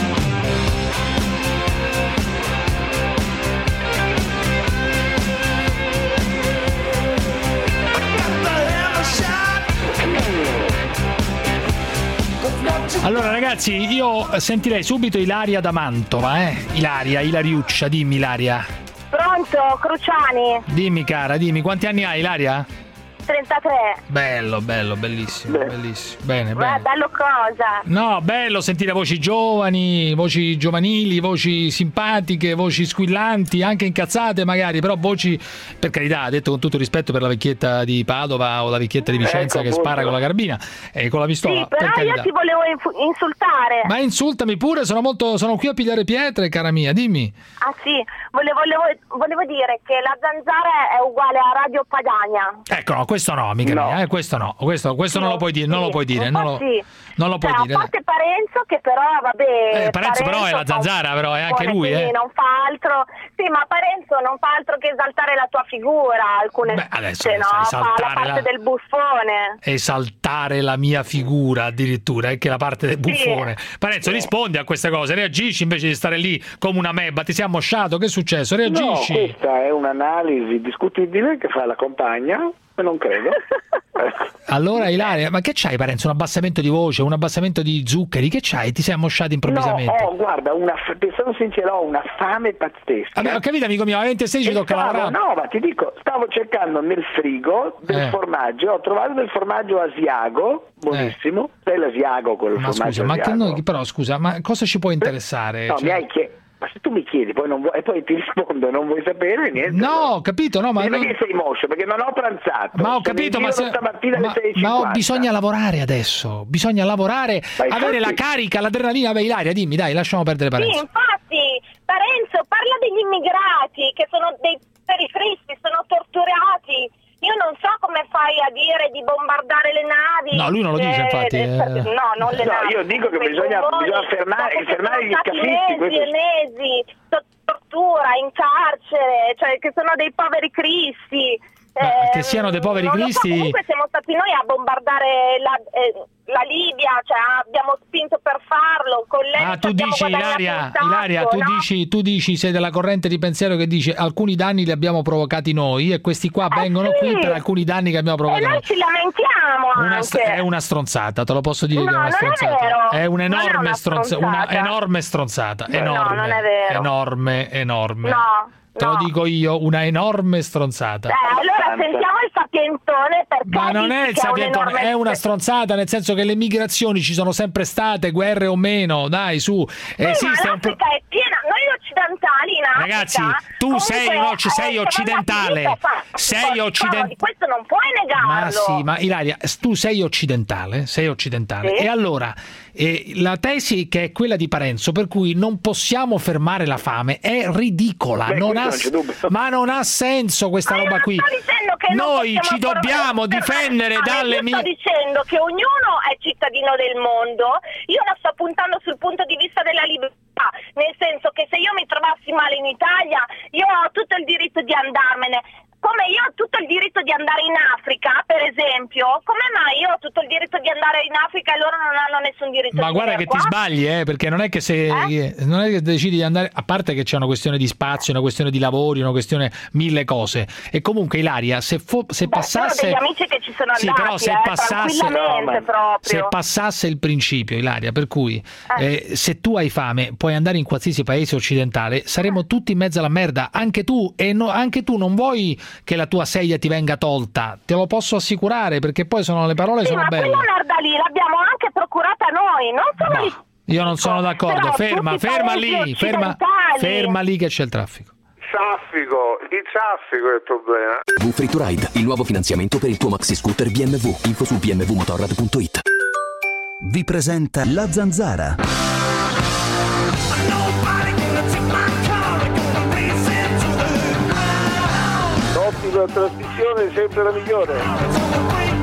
Allora ragazzi, io sentirei subito Ilaria da Mantova, Ilariuccia, dimmi Ilaria. Pronto, Cruciani? Dimmi cara, quanti anni hai Ilaria? 33. Bello, bellissimo, bellissimo. Bene. Bello cosa? No, bello sentire voci giovani, voci giovanili, voci simpatiche, voci squillanti, anche incazzate magari, però voci, per carità, detto con tutto il rispetto per la vecchietta di Padova o la vecchietta di Vicenza che spara con la carbina e con la pistola. Sì, però io ti volevo insultare. Ma insultami pure, sono qui a pigliare pietre, cara mia, dimmi. Ah sì, volevo dire che la Zanzara è uguale a Radio Padania. Ecco, no, questo no, amica mia, questo no, questo sì, non lo puoi dire, non lo puoi dire, non lo puoi dire. A parte Parenzo che però, vabbè... Parenzo però è la Zanzara, però è anche lui, non fa altro... Sì, ma Parenzo non fa altro che esaltare la tua figura, alcune... adesso fa la parte del buffone. Esaltare la mia figura, addirittura, è che la parte del buffone. Parenzo, rispondi a queste cose, reagisci invece di stare lì come una mebba, ti sei ammosciato, che è successo? Reagisci. No, questa è un'analisi discutibile che fa la compagna, non credo. Allora Ilaria, ma che c'hai Parenzo? Un abbassamento di voce, un abbassamento di zuccheri, che c'hai? Ti sei ammosciato improvvisamente? No, guarda, sono sincero, ho una fame pazzesca. Vabbè, ho capito amico mio, alle 26 ci tocca lavorare. No, ma ti dico, stavo cercando nel frigo del formaggio, ho trovato del formaggio asiago, buonissimo, sai l'asiago, quello formaggio asiago. Però scusa, ma cosa ci può interessare? No, mi hai chiesto. Ma se tu mi chiedi poi e poi ti rispondo, non vuoi sapere niente? No, capito, no, ma perché sei moscio? Perché non ho pranzato. Ma ho capito, ma bisogna lavorare adesso. Bisogna lavorare, avere la carica, l'adrenalina. Beh, Ilaria, dimmi, dai, lasciamo perdere Parenzo. Sì, infatti, Parenzo parla degli immigrati che sono dei periferisti, sono torturati. Io non so come fai a dire di bombardare le navi. No, lui non lo dice, infatti. No, non le navi. Io dico che bisogna fermare gli scafisti. Mesi, tortura, in carcere, cioè che sono dei poveri cristi. Che siano dei poveri cristi. Comunque siamo stati noi a bombardare la Libia, cioè abbiamo spinto per farlo. Con lei tu dici, Ilaria, tu dici, sei della corrente di pensiero che dice alcuni danni li abbiamo provocati noi e questi qua vengono qui per alcuni danni che abbiamo provocato. E noi ci lamentiamo anche. È una stronzata, te lo posso dire che è una stronzata. È un'enorme stronzata. Una enorme stronzata. Enorme. No, non è vero. Enorme. No. Te lo dico io, una enorme stronzata. Allora sentiamo il sapientone, perché ma non è il sapientone, è una stronzata, nel senso che le migrazioni ci sono sempre state, guerre o meno, dai su. Esiste l'Africa è piena, noi occidentali in Africa. Ragazzi, tu sei occidentale. Sei occidentale. Questo non puoi negarlo. Ma sì, ma Ilaria, tu sei occidentale. Sì. E allora la tesi che è quella di Parenzo, per cui non possiamo fermare la fame, è ridicola. Ma non ha senso questa roba qui. Noi ci dobbiamo difendere dalle sto dicendo che ognuno è cittadino del mondo. Io la sto puntando sul punto di vista della libertà, nel senso che se io mi trovassi male in Italia, io ho tutto il diritto di andarmene. Come io ho tutto il diritto di andare in Africa, per esempio, come mai io ho tutto il diritto di andare in Africa e loro non hanno nessun diritto di andare? Ma guarda che ti sbagli, perché non è che non è che decidi di andare, a parte che c'è una questione di spazio, una questione di lavori, una questione mille cose. E comunque Ilaria, se passasse sono degli amici che ci sono andati, sì, però se passasse il principio, Ilaria, per cui se tu hai fame puoi andare in qualsiasi paese occidentale, saremo tutti in mezzo alla merda, anche tu, e anche tu non vuoi che la tua sedia ti venga tolta, te lo posso assicurare, perché poi le parole sono belle. Ma quella merda lì l'abbiamo anche procurata noi, non solo lì. Io non sono d'accordo, ferma lì che c'è il traffico. Il traffico è il problema. Free to Ride, il nuovo finanziamento per il tuo maxi scooter BMW. Info su bmwmotorrad.it. Vi presenta La Zanzara. Ottima trasmissione, sempre la migliore.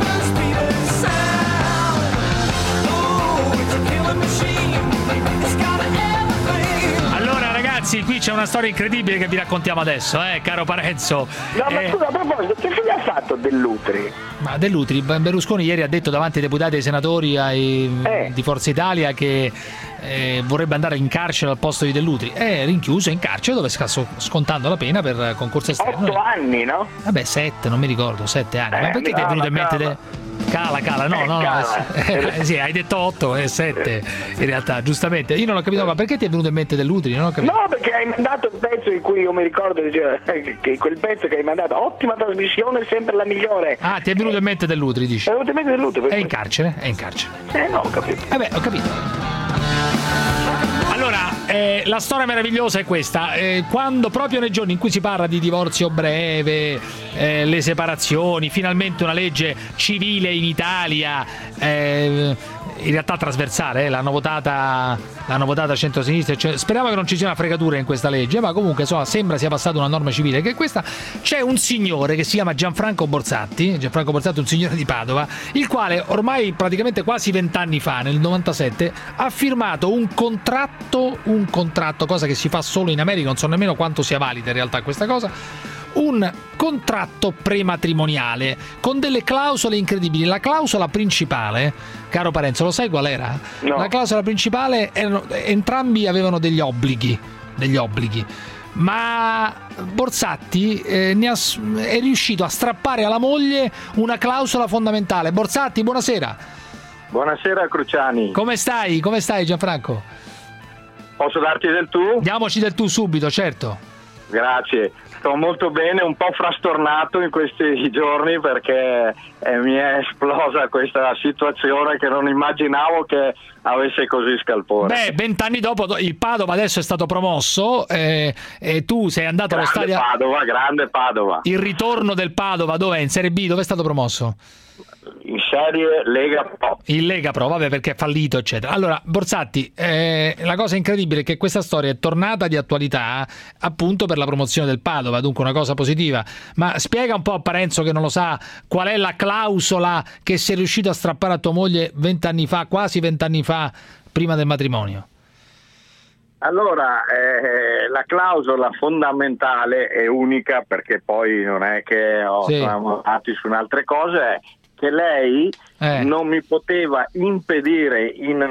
Allora ragazzi, qui c'è una storia incredibile che vi raccontiamo adesso, caro Parenzo. No, ma scusa, a proposito, che fine ha fatto Dell'Utri? Ma Dell'Utri, Berlusconi ieri ha detto davanti ai deputati e ai senatori di Forza Italia che vorrebbe andare in carcere al posto di Dell'Utri. È rinchiuso in carcere dove sta scontando la pena per concorso esterno. 8 anni, no? Vabbè, 7, non mi ricordo, 7 anni. Ma perché ti è venuto in mente Cala, no. Sì, hai detto 8 e 7 in realtà, giustamente. Io non ho capito, ma perché ti è venuto in mente dell'Utri? Non ho capito. No, perché hai mandato il pezzo in cui io mi ricordo, diceva, che quel pezzo che hai mandato, ottima trasmissione, sempre la migliore. Ah, ti è venuto in mente dell'Utri, dici? È venuto in mente dell'Utri. È in carcere? No, ho capito. Vabbè, ho capito. Allora, la storia meravigliosa è questa. Quando proprio nei giorni in cui si parla di divorzio breve, le separazioni, finalmente una legge civile in Italia, in realtà trasversale, l'hanno votata centro-sinistra, speravo che non ci sia una fregatura in questa legge, ma comunque insomma sembra sia passata una norma civile che è questa. C'è un signore che si chiama Gianfranco Borsatti, un signore di Padova, il quale ormai praticamente quasi 20 anni fa, nel 97, ha firmato un contratto, cosa che si fa solo in America, non so nemmeno quanto sia valida in realtà questa cosa, un contratto prematrimoniale con delle clausole incredibili. La clausola principale, caro Parenzo, lo sai qual era? No. La clausola principale entrambi avevano degli obblighi, ma Borsatti è riuscito a strappare alla moglie una clausola fondamentale. Borsatti, buonasera. Buonasera Cruciani. Come stai Gianfranco? Posso darti del tu? Diamoci del tu subito, certo. Grazie. Sto molto bene, un po' frastornato in questi giorni perché mi è esplosa questa situazione che non immaginavo che avesse così scalpore. Beh, 20 anni dopo il Padova adesso è stato promosso e tu sei andato allo stadio Grande Padova. Il ritorno del Padova dov'è? In Serie B? Dove è stato promosso? In Serie Lega Pro. In Lega Pro, vabbè, perché è fallito eccetera. Allora Borsatti, la cosa incredibile è che questa storia è tornata di attualità appunto per la promozione del Padova, dunque una cosa positiva. Ma spiega un po' a Parenzo che non lo sa, qual è la clausola che sei riuscito a strappare a tua moglie 20 anni fa, quasi 20 anni fa, prima del matrimonio. Allora, la clausola fondamentale è unica, perché poi non è che siamo andati su altre cose, è che lei non mi poteva impedire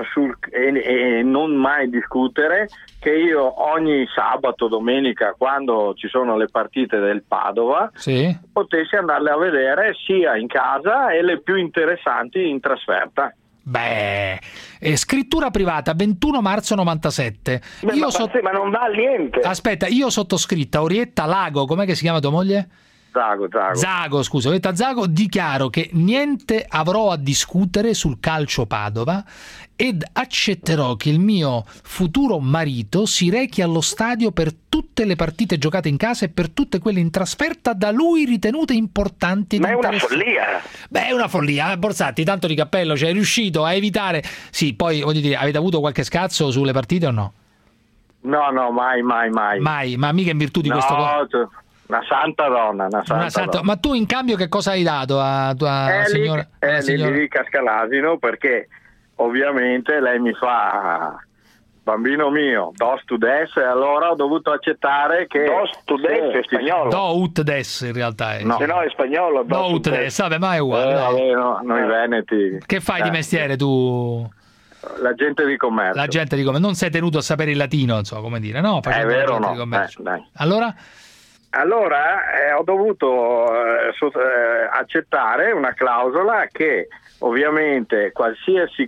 e non mai discutere che io ogni sabato, domenica, quando ci sono le partite del Padova, potessi andarle a vedere sia in casa e le più interessanti in trasferta. Beh, scrittura privata 21 marzo 97. Ma non va a niente. Aspetta, io ho sottoscritta Orietta Lago, com'è che si chiama tua moglie? Zago, scusa, Orietta Zago, dichiaro che niente avrò a discutere sul calcio Padova ed accetterò che il mio futuro marito si rechi allo stadio per tutte le partite giocate in casa e per tutte quelle in trasferta da lui ritenute importanti. Ma è una follia. Beh, è una follia, Borsatti, tanto di cappello, cioè è riuscito a evitare. Sì, poi voglio dire, avete avuto qualche scazzo sulle partite o no? No, mai. Mai, ma mica in virtù di questo. Una santa donna, Ma tu in cambio che cosa hai dato a tua signora? Lì casca l'asino, perché ovviamente lei mi fa: bambino mio, dos tu des, e allora ho dovuto accettare che dos tu des è spagnolo. Do ut des in realtà è. No, se no è spagnolo. Do ut des, vabbè, ma è uguale. Noi veneti. Che fai di mestiere tu? L'agente di commercio. Non sei tenuto a sapere il latino, insomma, come dire, no? È vero, no. Dai. Allora ho dovuto accettare una clausola che ovviamente qualsiasi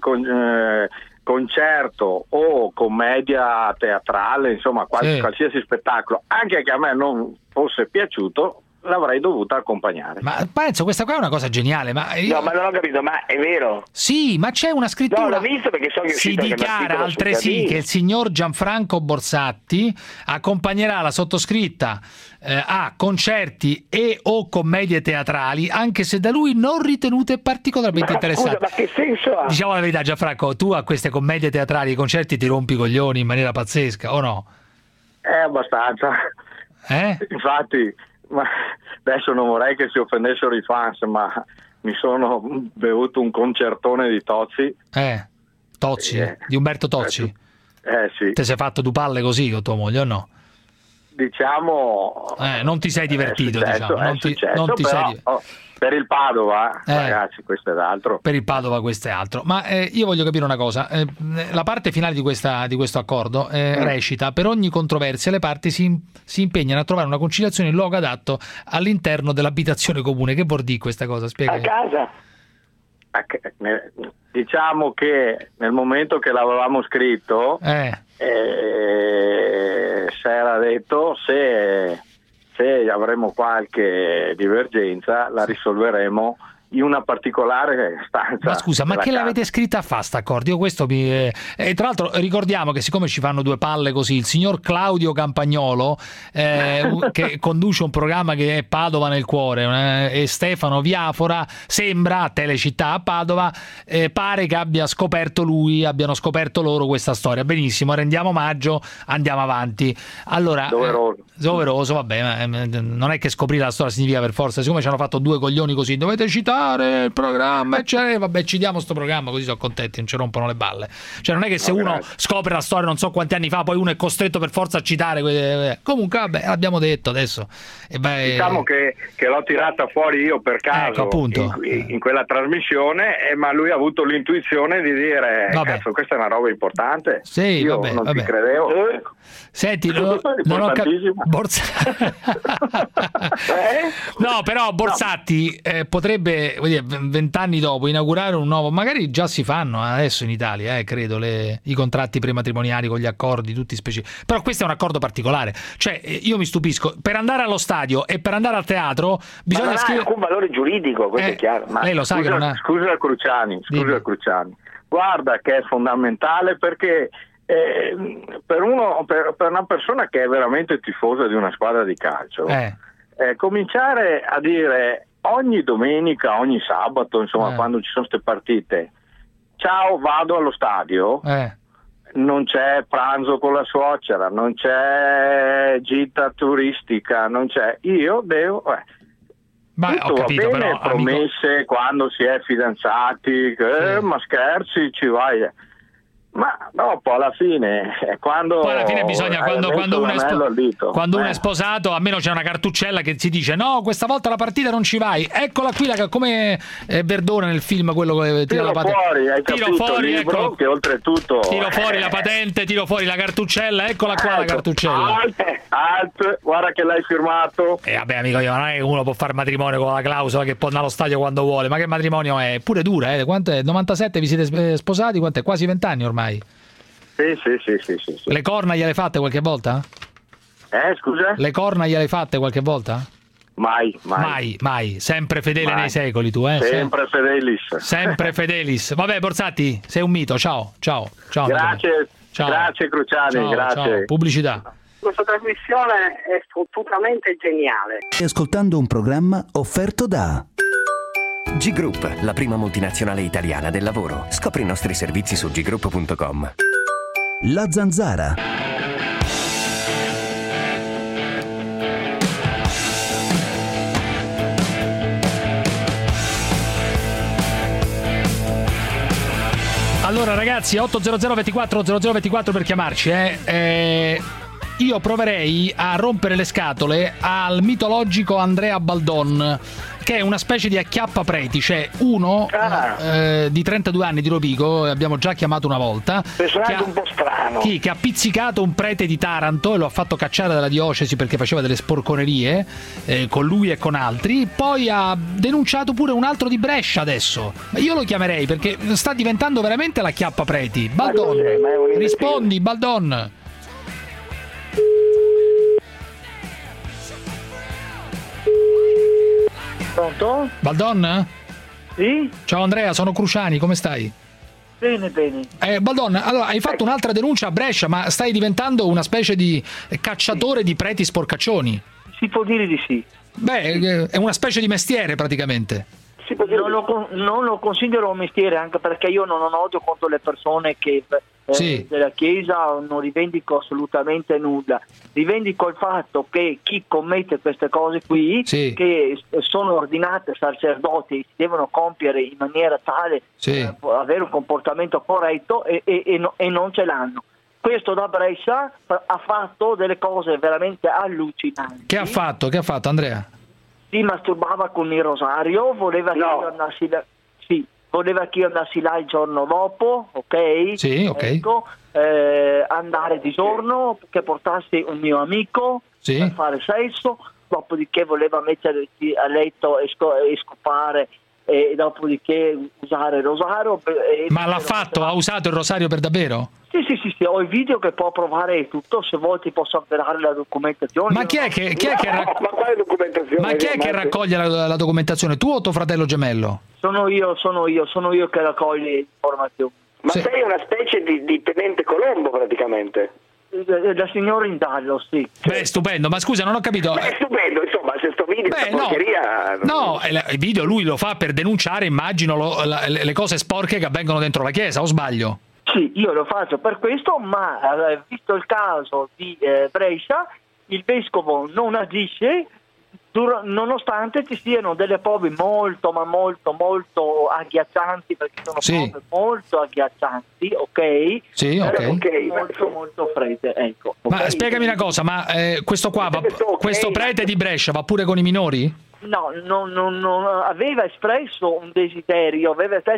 concerto o commedia teatrale, insomma qualsiasi spettacolo, anche che a me non fosse piaciuto, l'avrei dovuta accompagnare. Ma penso questa qua è una cosa geniale, ma no, ma non ho capito, ma è vero? Sì, ma c'è una scrittura. No, l'ho visto perché so che si dichiara altresì che il signor Gianfranco Borsatti accompagnerà la sottoscritta a concerti e o commedie teatrali, anche se da lui non ritenute particolarmente interessanti. Scusa, ma che senso ha? Diciamo la verità, Gianfranco, tu a queste commedie teatrali e concerti ti rompi i coglioni in maniera pazzesca, o no? Abbastanza. Infatti, ma adesso non vorrei che si offendessero i fans, ma mi sono bevuto un concertone di Tozzi. Di Umberto Tozzi? Sì. Ti sei fatto due palle così con tua moglie o no? Diciamo... non ti sei divertito, per il Padova, ragazzi, questo è altro. Per il Padova questo è altro. Ma io voglio capire una cosa. La parte finale di questo accordo recita: per ogni controversia le parti si impegnano a trovare una conciliazione in luogo adatto all'interno dell'abitazione comune. Che vuol dire questa cosa? Spiega. A casa? diciamo che nel momento che l'avevamo scritto si era detto se avremo qualche divergenza la risolveremo in una particolare stanza. Ma scusa, ma che l'avete scritta a fa sta accordo? Io questo e tra l'altro ricordiamo che siccome ci fanno due palle così, il signor Claudio Campagnolo che conduce un programma che è Padova nel cuore e Stefano Viafora sembra a Telecittà a Padova pare che abbiano scoperto loro questa storia. Benissimo, rendiamo omaggio, andiamo avanandi. Allora, doveroso, vabbè, non è che scoprire la storia significa per forza, siccome ci hanno fatto due coglioni così, dovete citare il programma, eccetera, vabbè, citiamo sto programma così sono contenti, non ci rompono le balle. Cioè non è che se uno scopre la storia non so quanti anni fa, poi uno è costretto per forza a citare. Comunque vabbè, l'abbiamo detto adesso. Diciamo che l'ho tirata fuori io per caso, appunto, in quella trasmissione, ma lui ha avuto l'intuizione di dire cazzo, questa è una roba importante. Sì, io non ci credevo. Senti, non ho no, però Borsatti potrebbe 20 anni dopo inaugurare un nuovo, magari già si fanno adesso in Italia, credo, i contratti prematrimoniali con gli accordi tutti specifici, però questo è un accordo particolare, cioè io mi stupisco, per andare allo stadio e per andare al teatro bisogna scrivere. Ma non ha alcun valore giuridico, questo è chiaro. Ma lei lo sa che non ha. Scusa Cruciani, guarda che è fondamentale, perché per una persona che è veramente tifosa di una squadra di calcio, cominciare a dire ogni domenica, ogni sabato, insomma, quando ci sono queste partite, ciao, vado allo stadio, non c'è pranzo con la suocera, non c'è gita turistica, non c'è, io devo tutto va bene, però, promesse amico, quando si è fidanzati, ma scherzi, ci vai. Ma dopo alla fine bisogna quando uno è sposato, almeno c'è una cartuccella che si dice no, questa volta la partita non ci vai, eccola qui, come Verdone nel film, quello che tira la patente, tiro fuori la patente, tiro fuori la cartuccella, eccola qua la cartuccella. Alt, guarda che l'hai firmato. Vabbè amico, io non è che uno può fare matrimonio con la clausola che può andare allo stadio quando vuole, ma che matrimonio è? Pure dura, quanto è? 97 vi siete sposati, quanto è? Quasi 20 anni ormai. Sì. Le corna gliele fate qualche volta? Scusa? Le corna gliele fate qualche volta? Mai. Sempre fedele nei secoli tu, Sempre fedelis. Vabbè, Borsatti, sei un mito. Ciao. Grazie. Ciao. Grazie Cruciani, grazie. Ciao. Pubblicità. Questa trasmissione è fottutamente geniale. Stai ascoltando un programma offerto da G-Group, la prima multinazionale italiana del lavoro. Scopri i nostri servizi su group.com. La Zanzara. Allora ragazzi, 800 24 0024 per chiamarci. Io proverei a rompere le scatole al mitologico Andrea Baldon, che è una specie di acchiappapreti, cioè uno di 32 anni di Rovigo, abbiamo già chiamato una volta, personaggio un po' strano, che ha pizzicato un prete di Taranto e lo ha fatto cacciare dalla diocesi perché faceva delle sporconerie con lui e con altri, poi ha denunciato pure un altro di Brescia adesso. Ma io lo chiamerei perché sta diventando veramente l'acchiappapreti. Baldon, rispondi Baldon. Pronto? Baldon? Sì? Ciao Andrea, sono Cruciani, come stai? Bene. Baldon, allora hai fatto un'altra denuncia a Brescia, ma stai diventando una specie di cacciatore di preti sporcaccioni. Si può dire di sì. Beh, è una specie di mestiere praticamente. Non lo considero un mestiere, anche perché io non ho odio contro le persone che della Chiesa, non rivendico assolutamente nulla. Rivendico il fatto che chi commette queste cose qui, che sono ordinate sacerdoti, si devono compiere in maniera tale avere un comportamento corretto e non ce l'hanno. Questo da Brescia ha fatto delle cose veramente allucinanti. Che ha fatto Andrea? Si masturbava con il rosario, voleva che io andassi là il giorno dopo, ok? Sì, ok. Ecco, andare di giorno, che portassi un mio amico per fare sesso, dopodiché voleva mettersi a letto e scopare e dopodiché usare il rosario. Ma l'ha fatto? Ha usato il rosario per davvero? Sì, ho i video che può provare e tutto, se vuoi ti posso avverare la documentazione. Ma chi è che raccoglie la documentazione? Tu o tuo fratello gemello? Sono io che raccoglie le informazioni. Ma sei una specie di tenente Colombo praticamente. Da signore Indaglio, sì. Beh, stupendo, ma scusa, non ho capito. È stupendo, insomma, se sto video porcheria... No, il video lui lo fa per denunciare, immagino, le cose sporche che avvengono dentro la chiesa, o sbaglio? Sì, io lo faccio per questo, ma visto il caso di Brescia, il vescovo non agisce nonostante ci siano delle prove molto agghiaccianti, perché sono prove molto agghiaccianti, ok? Sì, ok. Molto fredde, ecco. Ma spiegami una cosa, ma questo prete di Brescia va pure con i minori? No, non aveva espresso un desiderio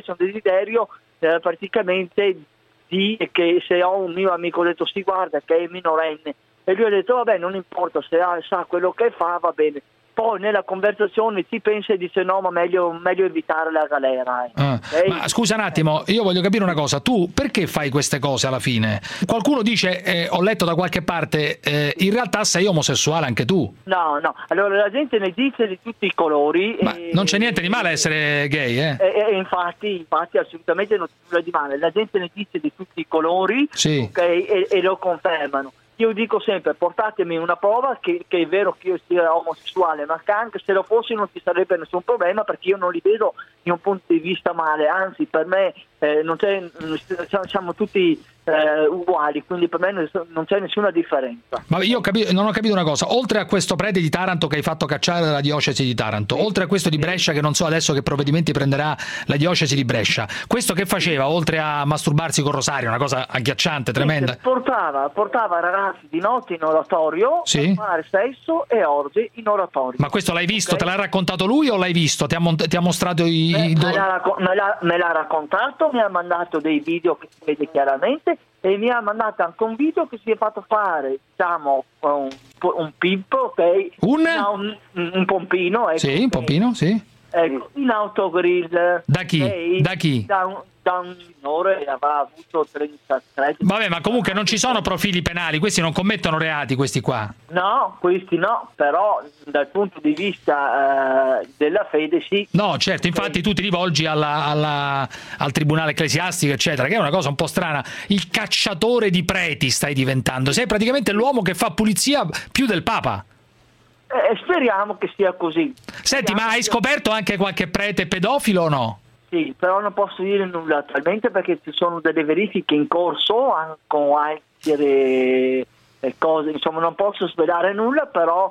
praticamente che se ho un mio amico, ho detto sì, guarda che è minorenne, e lui ha detto vabbè, non importa, se sa quello che fa va bene. Poi nella conversazione si pensa e dice no, ma meglio evitare la galera. Ma scusa un attimo, io voglio capire una cosa, tu perché fai queste cose alla fine? Qualcuno dice, ho letto da qualche parte, in realtà sei omosessuale anche tu. No, allora la gente ne dice di tutti i colori. Ma non c'è niente di male essere gay, infatti assolutamente non c'è nulla di male, la gente ne dice di tutti i colori, sì. Okay, e lo confermano. Io dico sempre, portatemi una prova che è vero che io sia omosessuale, ma che anche se lo fossi non ci sarebbe nessun problema, perché io non li vedo in un punto di vista male, anzi per me siamo tutti uguali, quindi per me non c'è nessuna differenza. Ma io non ho capito una cosa, oltre a questo prete di Taranto che hai fatto cacciare dalla diocesi di Taranto, oltre a questo di Brescia che non so adesso che provvedimenti prenderà la diocesi di Brescia, questo che faceva oltre a masturbarsi col rosario, una cosa agghiacciante, tremenda? Portava ragazzi di notte in oratorio per fare sesso e orge in oratorio. Ma questo l'hai visto? Okay. Te l'ha raccontato lui o l'hai visto? Ti ha mostrato me l'ha raccontato, mi ha mandato dei video che si vede chiaramente e mi ha mandato anche un video che si è fatto fare, diciamo, un pimp, ok? Un pompino, ecco. Sì, un pompino, sì. Ecco, in autogrill. Da chi? Da chi? Da un minore, aveva avuto 33. Vabbè, ma comunque non ci sono profili penali, questi non commettono reati, questi qua. No, questi no, però dal punto di vista della fede sì. No, certo, infatti tu ti rivolgi al tribunale ecclesiastico, eccetera, che è una cosa un po' strana. Il cacciatore di preti stai diventando, sei praticamente l'uomo che fa pulizia più del Papa. Speriamo che sia così. Senti, ma hai scoperto anche qualche prete pedofilo o no? Sì, però non posso dire nulla attualmente perché ci sono delle verifiche in corso con altre cose, insomma non posso svelare nulla, però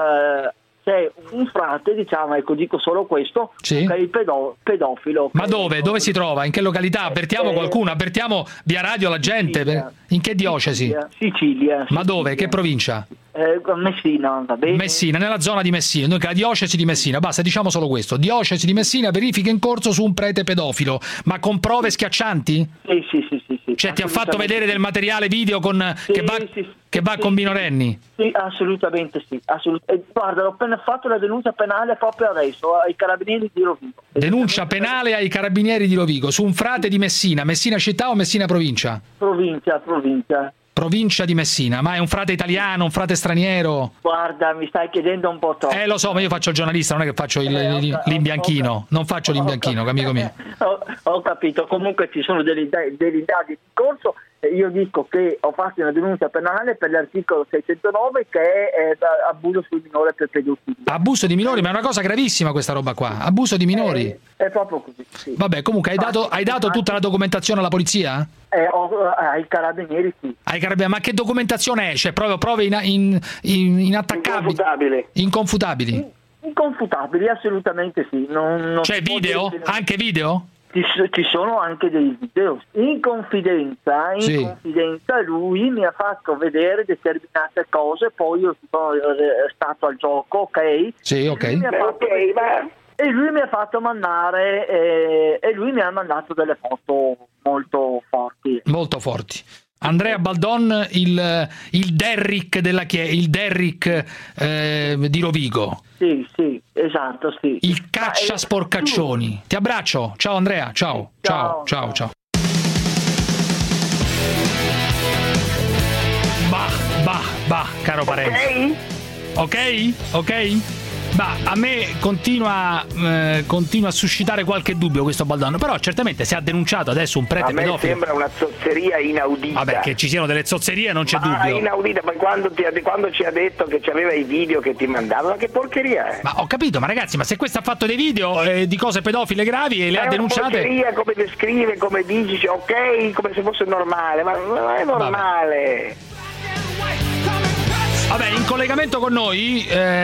c'è un frate, diciamo, ecco, dico solo questo, sì. Che è il pedofilo. Ma dove si trova? In che località? Avvertiamo qualcuno? Avvertiamo via radio la gente? Sicilia. In che diocesi? Sicilia. Ma dove? Che provincia? Messina, va bene? Messina, nella zona di Messina, noi che la diocesi di Messina, basta, diciamo solo questo. Diocesi di Messina, verifiche in corso su un prete pedofilo, ma con prove schiaccianti? Sì. Cioè ti ha fatto vedere del materiale video che va con minorenni? Sì, assolutamente sì. Guarda, ho appena fatto la denuncia penale proprio adesso ai carabinieri di Rovigo. Denuncia penale ai carabinieri di Rovigo su un frate di Messina, Messina città o Messina provincia? Provincia. Provincia di Messina, ma è un frate italiano, un frate straniero? Guarda, mi stai chiedendo un po' troppo. Lo so, ma io faccio il giornalista, non è che faccio l'imbianchino, non faccio l'imbianchino, amico mio. Ho capito, comunque ci sono delle indagini in corso. Io dico che ho fatto una denuncia penale per l'articolo 609 che è abuso sul minore per pedofilia. Abuso di minori, ma è una cosa gravissima questa roba qua, abuso di minori. È proprio così, sì. Vabbè, comunque hai dato tutta la documentazione alla polizia? Ai carabinieri sì. Ai carabinieri, ma che documentazione è? Cioè proprio prove inattaccabili? Inconfutabili? Inconfutabili, assolutamente sì. Non cioè video? Anche video? Ci sono anche dei video. In confidenza lui mi ha fatto vedere determinate cose, poi io sono stato al gioco, ok? Sì, ok. E lui mi ha fatto mandare e lui mi ha mandato delle foto molto forti. Molto forti. Andrea Baldon, il Derrick di Rovigo. Sì, esatto, sì. Il caccia sporcaccioni. Ti abbraccio. Ciao Andrea, ciao. Bah, caro Parenzo. Ok? Ma a me continua a suscitare qualche dubbio questo Baldon, però certamente se ha denunciato adesso un prete pedofilo. A me sembra una zozzeria inaudita. Vabbè, che ci siano delle zozzerie non c'è dubbio. Inaudita, ma quando ci ha detto che c'aveva i video che ti mandava, che porcheria è? Ma ho capito, ma ragazzi, ma se questo ha fatto dei video di cose pedofile gravi e le ha denunciate... È una porcheria, come descrive, come dici, ok, come se fosse normale, ma non è normale. Vabbè, in collegamento con noi,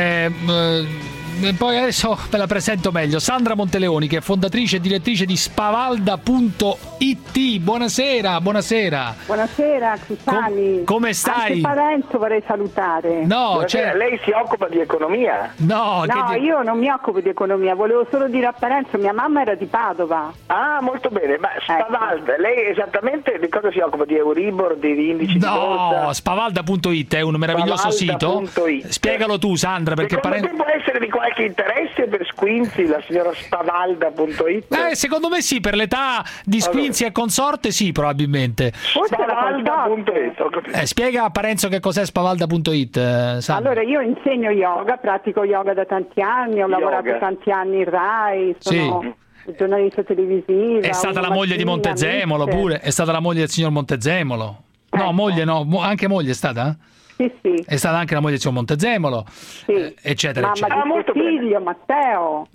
poi adesso ve la presento meglio, Sandra Monteleoni, che è fondatrice e direttrice di Spavalda.it. Buonasera. Buonasera, Cruciani. Come stai? Anche Parenzo vorrei salutare. No, lei si occupa di economia? No, io non mi occupo di economia, volevo solo dire a Parenzo, mia mamma era di Padova. Ah, molto bene, ma Spavalda, lei esattamente di cosa si occupa? Di Euribor, di indici di borsa? No, Spavalda.it è un meraviglioso sito. Spiegalo tu, Sandra, perché Parenzo... può essere di qualche interesse per Squinzi, la signora Spavalda.it? Secondo me sì, per l'età di Squinzi e consorte sì, probabilmente. Spavalda.it. Spiega a Parenzo che cos'è Spavalda.it. Allora, io insegno yoga, pratico yoga da tanti anni, ho lavorato tanti anni in Rai, sono giornalista televisiva. È stata la moglie di Montezemolo pure? È stata la moglie del signor Montezemolo? No, moglie no, anche moglie è stata? Sì. È stata anche la moglie del signor Montezemolo, eccetera, eccetera. Mamma di figlio Matteo.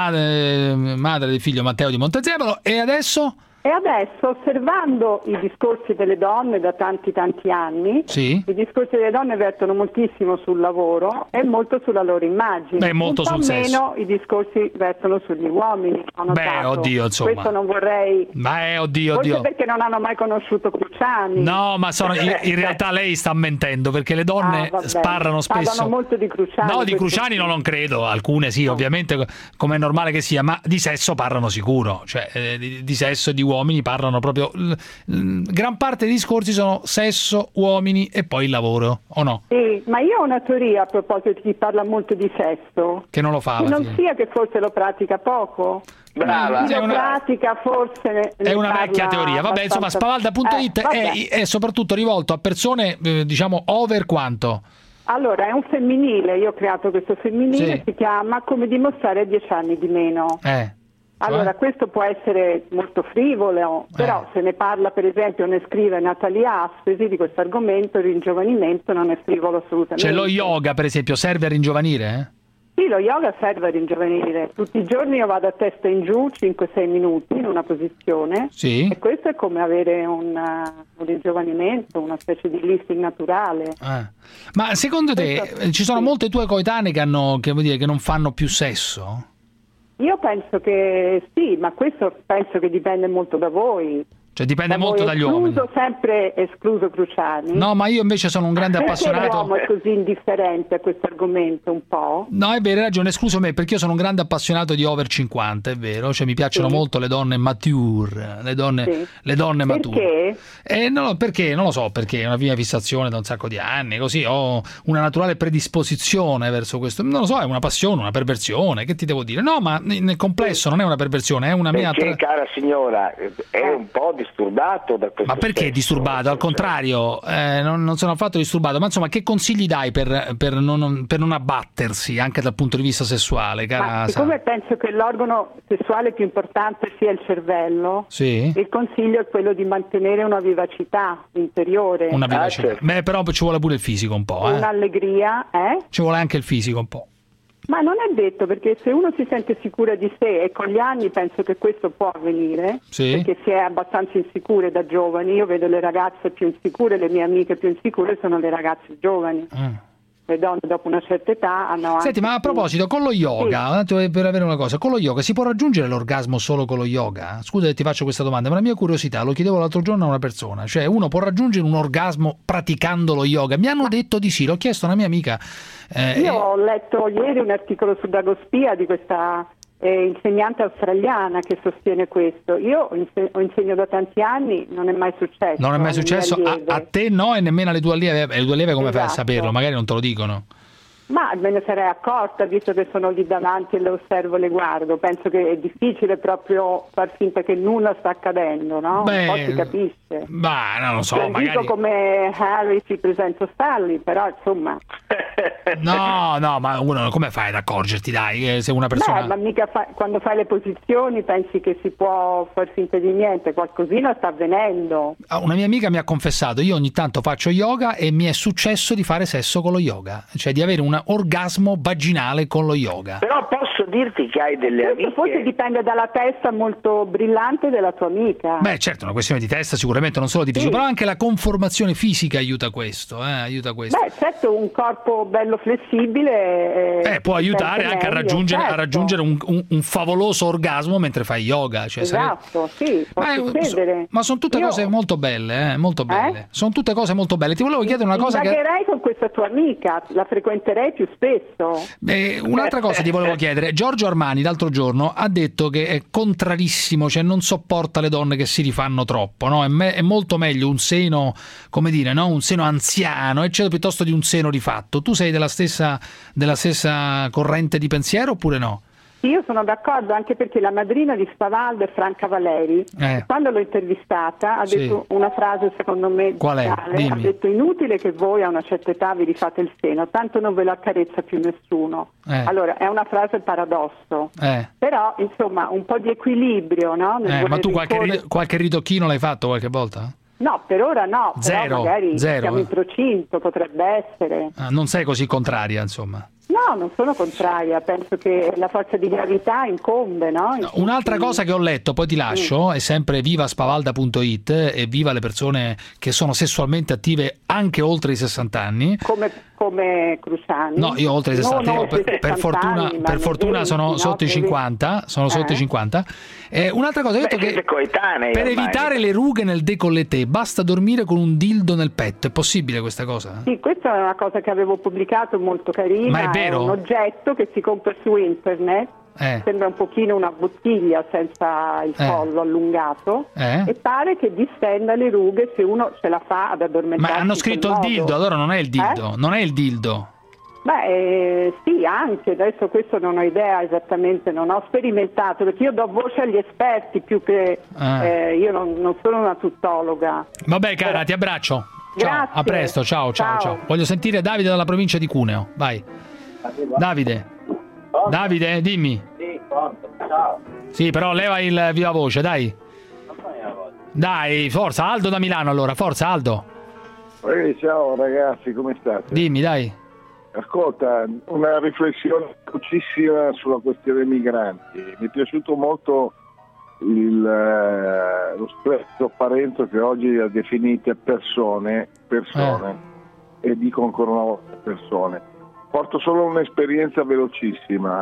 Madre del figlio Matteo di Montezemolo. E adesso? E adesso, osservando i discorsi delle donne da tanti anni, i discorsi delle donne vertono moltissimo sul lavoro e molto sulla loro immagine. Molto un po' sul meno sesso. I discorsi vertono sugli uomini. Oddio, insomma. Questo non vorrei. Oddio. Forse perché non hanno mai conosciuto Cruciani. No, ma in realtà lei sta mentendo, perché le donne sparano spesso. Parlano molto di Cruciani. No, di Cruciani non credo, alcune sì, ovviamente, come è normale che sia, ma di sesso parlano sicuro, cioè di sesso e di uomini parlano proprio, gran parte dei discorsi sono sesso, uomini e poi il lavoro, o no? Sì, ma io ho una teoria a proposito di chi parla molto di sesso. Che non lo fa. Che non sia che forse lo pratica poco. Brava. Pratica forse è una vecchia teoria. Vabbè, insomma, Spavalda.it è soprattutto rivolto a persone, diciamo, over quanto? Allora, è un femminile, io ho creato questo femminile, si chiama Come dimostrare a 10 anni di meno. Allora, questo può essere molto frivolo, però se ne parla, per esempio, ne scrive Natalia Aspesi di questo argomento, il ringiovanimento non è frivolo assolutamente. Cioè lo yoga, per esempio, serve a ringiovanire? Sì, lo yoga serve a ringiovanire. Tutti i giorni io vado a testa in giù 5-6 minuti in una posizione e questo è come avere un ringiovanimento, una specie di lifting naturale. Ma secondo te ci sono molte tue coetanee che non fanno più sesso? Io penso che sì, ma questo penso che dipende molto da voi. Cioè dipende molto dagli uomini. Sempre escluso Cruciani. No, ma io invece sono un grande appassionato. Perché l'uomo è così indifferente a questo argomento un po'? No, è vero, hai ragione, escluso me, perché io sono un grande appassionato di over 50, è vero, cioè mi piacciono molto le donne mature, le donne mature. Perché? Perché? Non lo so, perché è una mia fissazione da un sacco di anni, così ho una naturale predisposizione verso questo. Non lo so, è una passione, una perversione, che ti devo dire? No, ma nel complesso non è una perversione, è una mia... Perché, cara signora, è un po' disturbato da questo. Ma perché disturbato? Al contrario, non sono affatto disturbato. Ma insomma, che consigli dai per non abbattersi anche dal punto di vista sessuale, cara? Siccome penso che l'organo sessuale più importante sia il cervello, il consiglio è quello di mantenere una vivacità interiore. Una vivacità. Beh, però ci vuole pure il fisico un po'. Un'allegria, Ci vuole anche il fisico un po'. Ma non è detto, perché se uno si sente sicura di sé, e con gli anni penso che questo può avvenire, perché si è abbastanza insicure da giovani. Io vedo le ragazze più insicure, le mie amiche più insicure sono le ragazze giovani. Le donne dopo una certa età hanno anche... Senti, ma a proposito, con lo yoga, per avere una cosa, con lo yoga si può raggiungere l'orgasmo solo con lo yoga? Scusa se ti faccio questa domanda, ma la mia curiosità, lo chiedevo l'altro giorno a una persona, cioè uno può raggiungere un orgasmo praticando lo yoga? Mi hanno detto di sì, l'ho chiesto a una mia amica. Io ho letto ieri un articolo su Dagospia di questa insegnante australiana che sostiene questo. Io insegno da tanti anni, non è mai successo. Non è mai successo a te, no, e nemmeno alle tue allieve. Le tue allieve come fai a saperlo? Magari non te lo dicono. Ma me ne sarei accorta, visto che sono lì davanti e le osservo, le guardo. Penso che è difficile proprio far finta che nulla sta accadendo, no? Un po' si capisce. Ma non lo so, non magari... dico come Harry si presenta Stanley, però insomma... No, ma uno come fai ad accorgerti, dai, se una persona... ma mica quando fai le posizioni pensi che si può far finta di niente, qualcosina sta avvenendo. Una mia amica mi ha confessato, io ogni tanto faccio yoga e mi è successo di fare sesso con lo yoga, cioè di avere un orgasmo vaginale con lo yoga. Però posso dirti che hai delle amiche... Forse dipende dalla testa molto brillante della tua amica. Beh, certo, una questione di testa sicuramente, non solo di fisico, però anche la conformazione fisica aiuta questo, aiuta questo. Beh, certo, un corpo bello flessibile può aiutare anche meglio, a raggiungere un favoloso orgasmo mentre fai yoga, cioè, esatto, sì, può succedere. Ma sono tutte cose molto belle, molto belle. Sono tutte cose molto belle. Ti volevo chiedere una cosa indagherei con questa tua amica, la frequenterei più spesso. Un'altra cosa ti volevo chiedere. Giorgio Armani l'altro giorno ha detto che è contrarissimo, cioè non sopporta le donne che si rifanno troppo, no? È molto meglio un seno, come dire, no? Un seno anziano, eccetera, piuttosto di un seno rifatto. Tu sei della stessa corrente di pensiero oppure no? Io sono d'accordo, anche perché la madrina di Spavaldo è Franca Valeri, quando l'ho intervistata ha detto una frase secondo me qual è? ha detto: inutile che voi a una certa età vi rifate il seno, tanto non ve lo accarezza più nessuno. Allora è una frase paradosso, però insomma un po' di equilibrio, no? Ma tu qualche ritocchino l'hai fatto qualche volta? No, per ora no, zero, però magari siamo in procinto, potrebbe essere. Non sei così contraria, insomma. No, non sono contraria, penso che la forza di gravità incombe, no? Un'altra cosa che ho letto, poi ti lascio, è sempre viva.spavalda.it e viva le persone che sono sessualmente attive anche oltre i 60 anni. Come Cruciani? No, io oltre i 60 anni, per fortuna sono sotto i 50, sotto i 50. Un'altra cosa, ho detto che per evitare le rughe nel décolleté basta dormire con un dildo nel petto, è possibile questa cosa? Sì, questa è una cosa che avevo pubblicato, molto carina. Ma è vero? È un oggetto che si compra su internet. Sembra un pochino una bottiglia senza il collo allungato e pare che distenda le rughe se uno ce la fa ad addormentarsi. Ma hanno scritto il dildo, allora non è il dildo, non è il dildo. Beh, sì, anche adesso questo non ho idea esattamente, non ho sperimentato, perché io do voce agli esperti più che io non sono una tuttologa. Vabbè cara, ti abbraccio. Ciao, grazie. a presto, ciao. Voglio sentire Davide dalla provincia di Cuneo, vai. Davide, dimmi. Sì, pronto, ciao. Sì, però leva il viva voce, dai. Dai, forza, Aldo da Milano allora, forza Aldo. Ciao ragazzi, come state? Dimmi, dai. Ascolta, una riflessione velocissima sulla questione migranti. Mi è piaciuto molto lo spesso Parenzo che oggi ha definite persone e dico ancora una volta persone. Porto solo un'esperienza velocissima.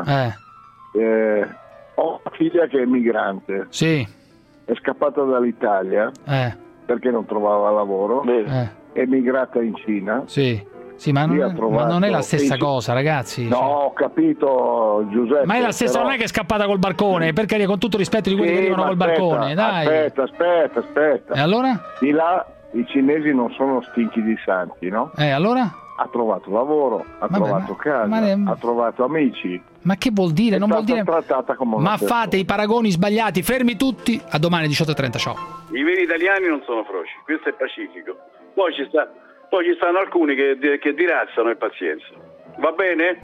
Ho una figlia che è migrante. Sì. È scappata dall'Italia perché non trovava lavoro. È migrata in Cina. Sì. Sì, ma non è la stessa cosa, ragazzi. No, ho capito, Giuseppe. Ma è la stessa, non è che è scappata col barcone, perché con tutto rispetto di quelli che arrivano col barcone, dai. Aspetta. E allora? Di là i cinesi non sono stinchi di santi, no? Allora? Ha trovato lavoro, trovato casa, ha trovato amici. Ma che vuol dire? Non vuol dire. Come ma fate i paragoni sbagliati, fermi tutti. A domani 18:30, ciao. I veri italiani non sono froci, questo è pacifico. Poi ci stanno alcuni che dirazzano e pazienza. Va bene?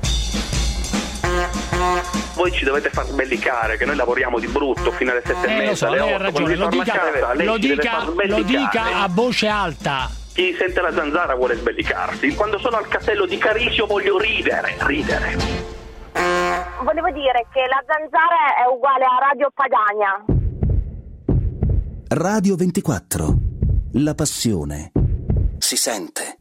Voi ci dovete far sbellicare, che noi lavoriamo di brutto fino alle 7:30. Lo so, lei ha ragione, lo dica a voce alta. Chi sente la zanzara vuole sbellicarsi. Quando sono al castello di Carisio voglio ridere. Volevo dire che la zanzara è uguale a Radio Padania. Radio 24. La passione si sente.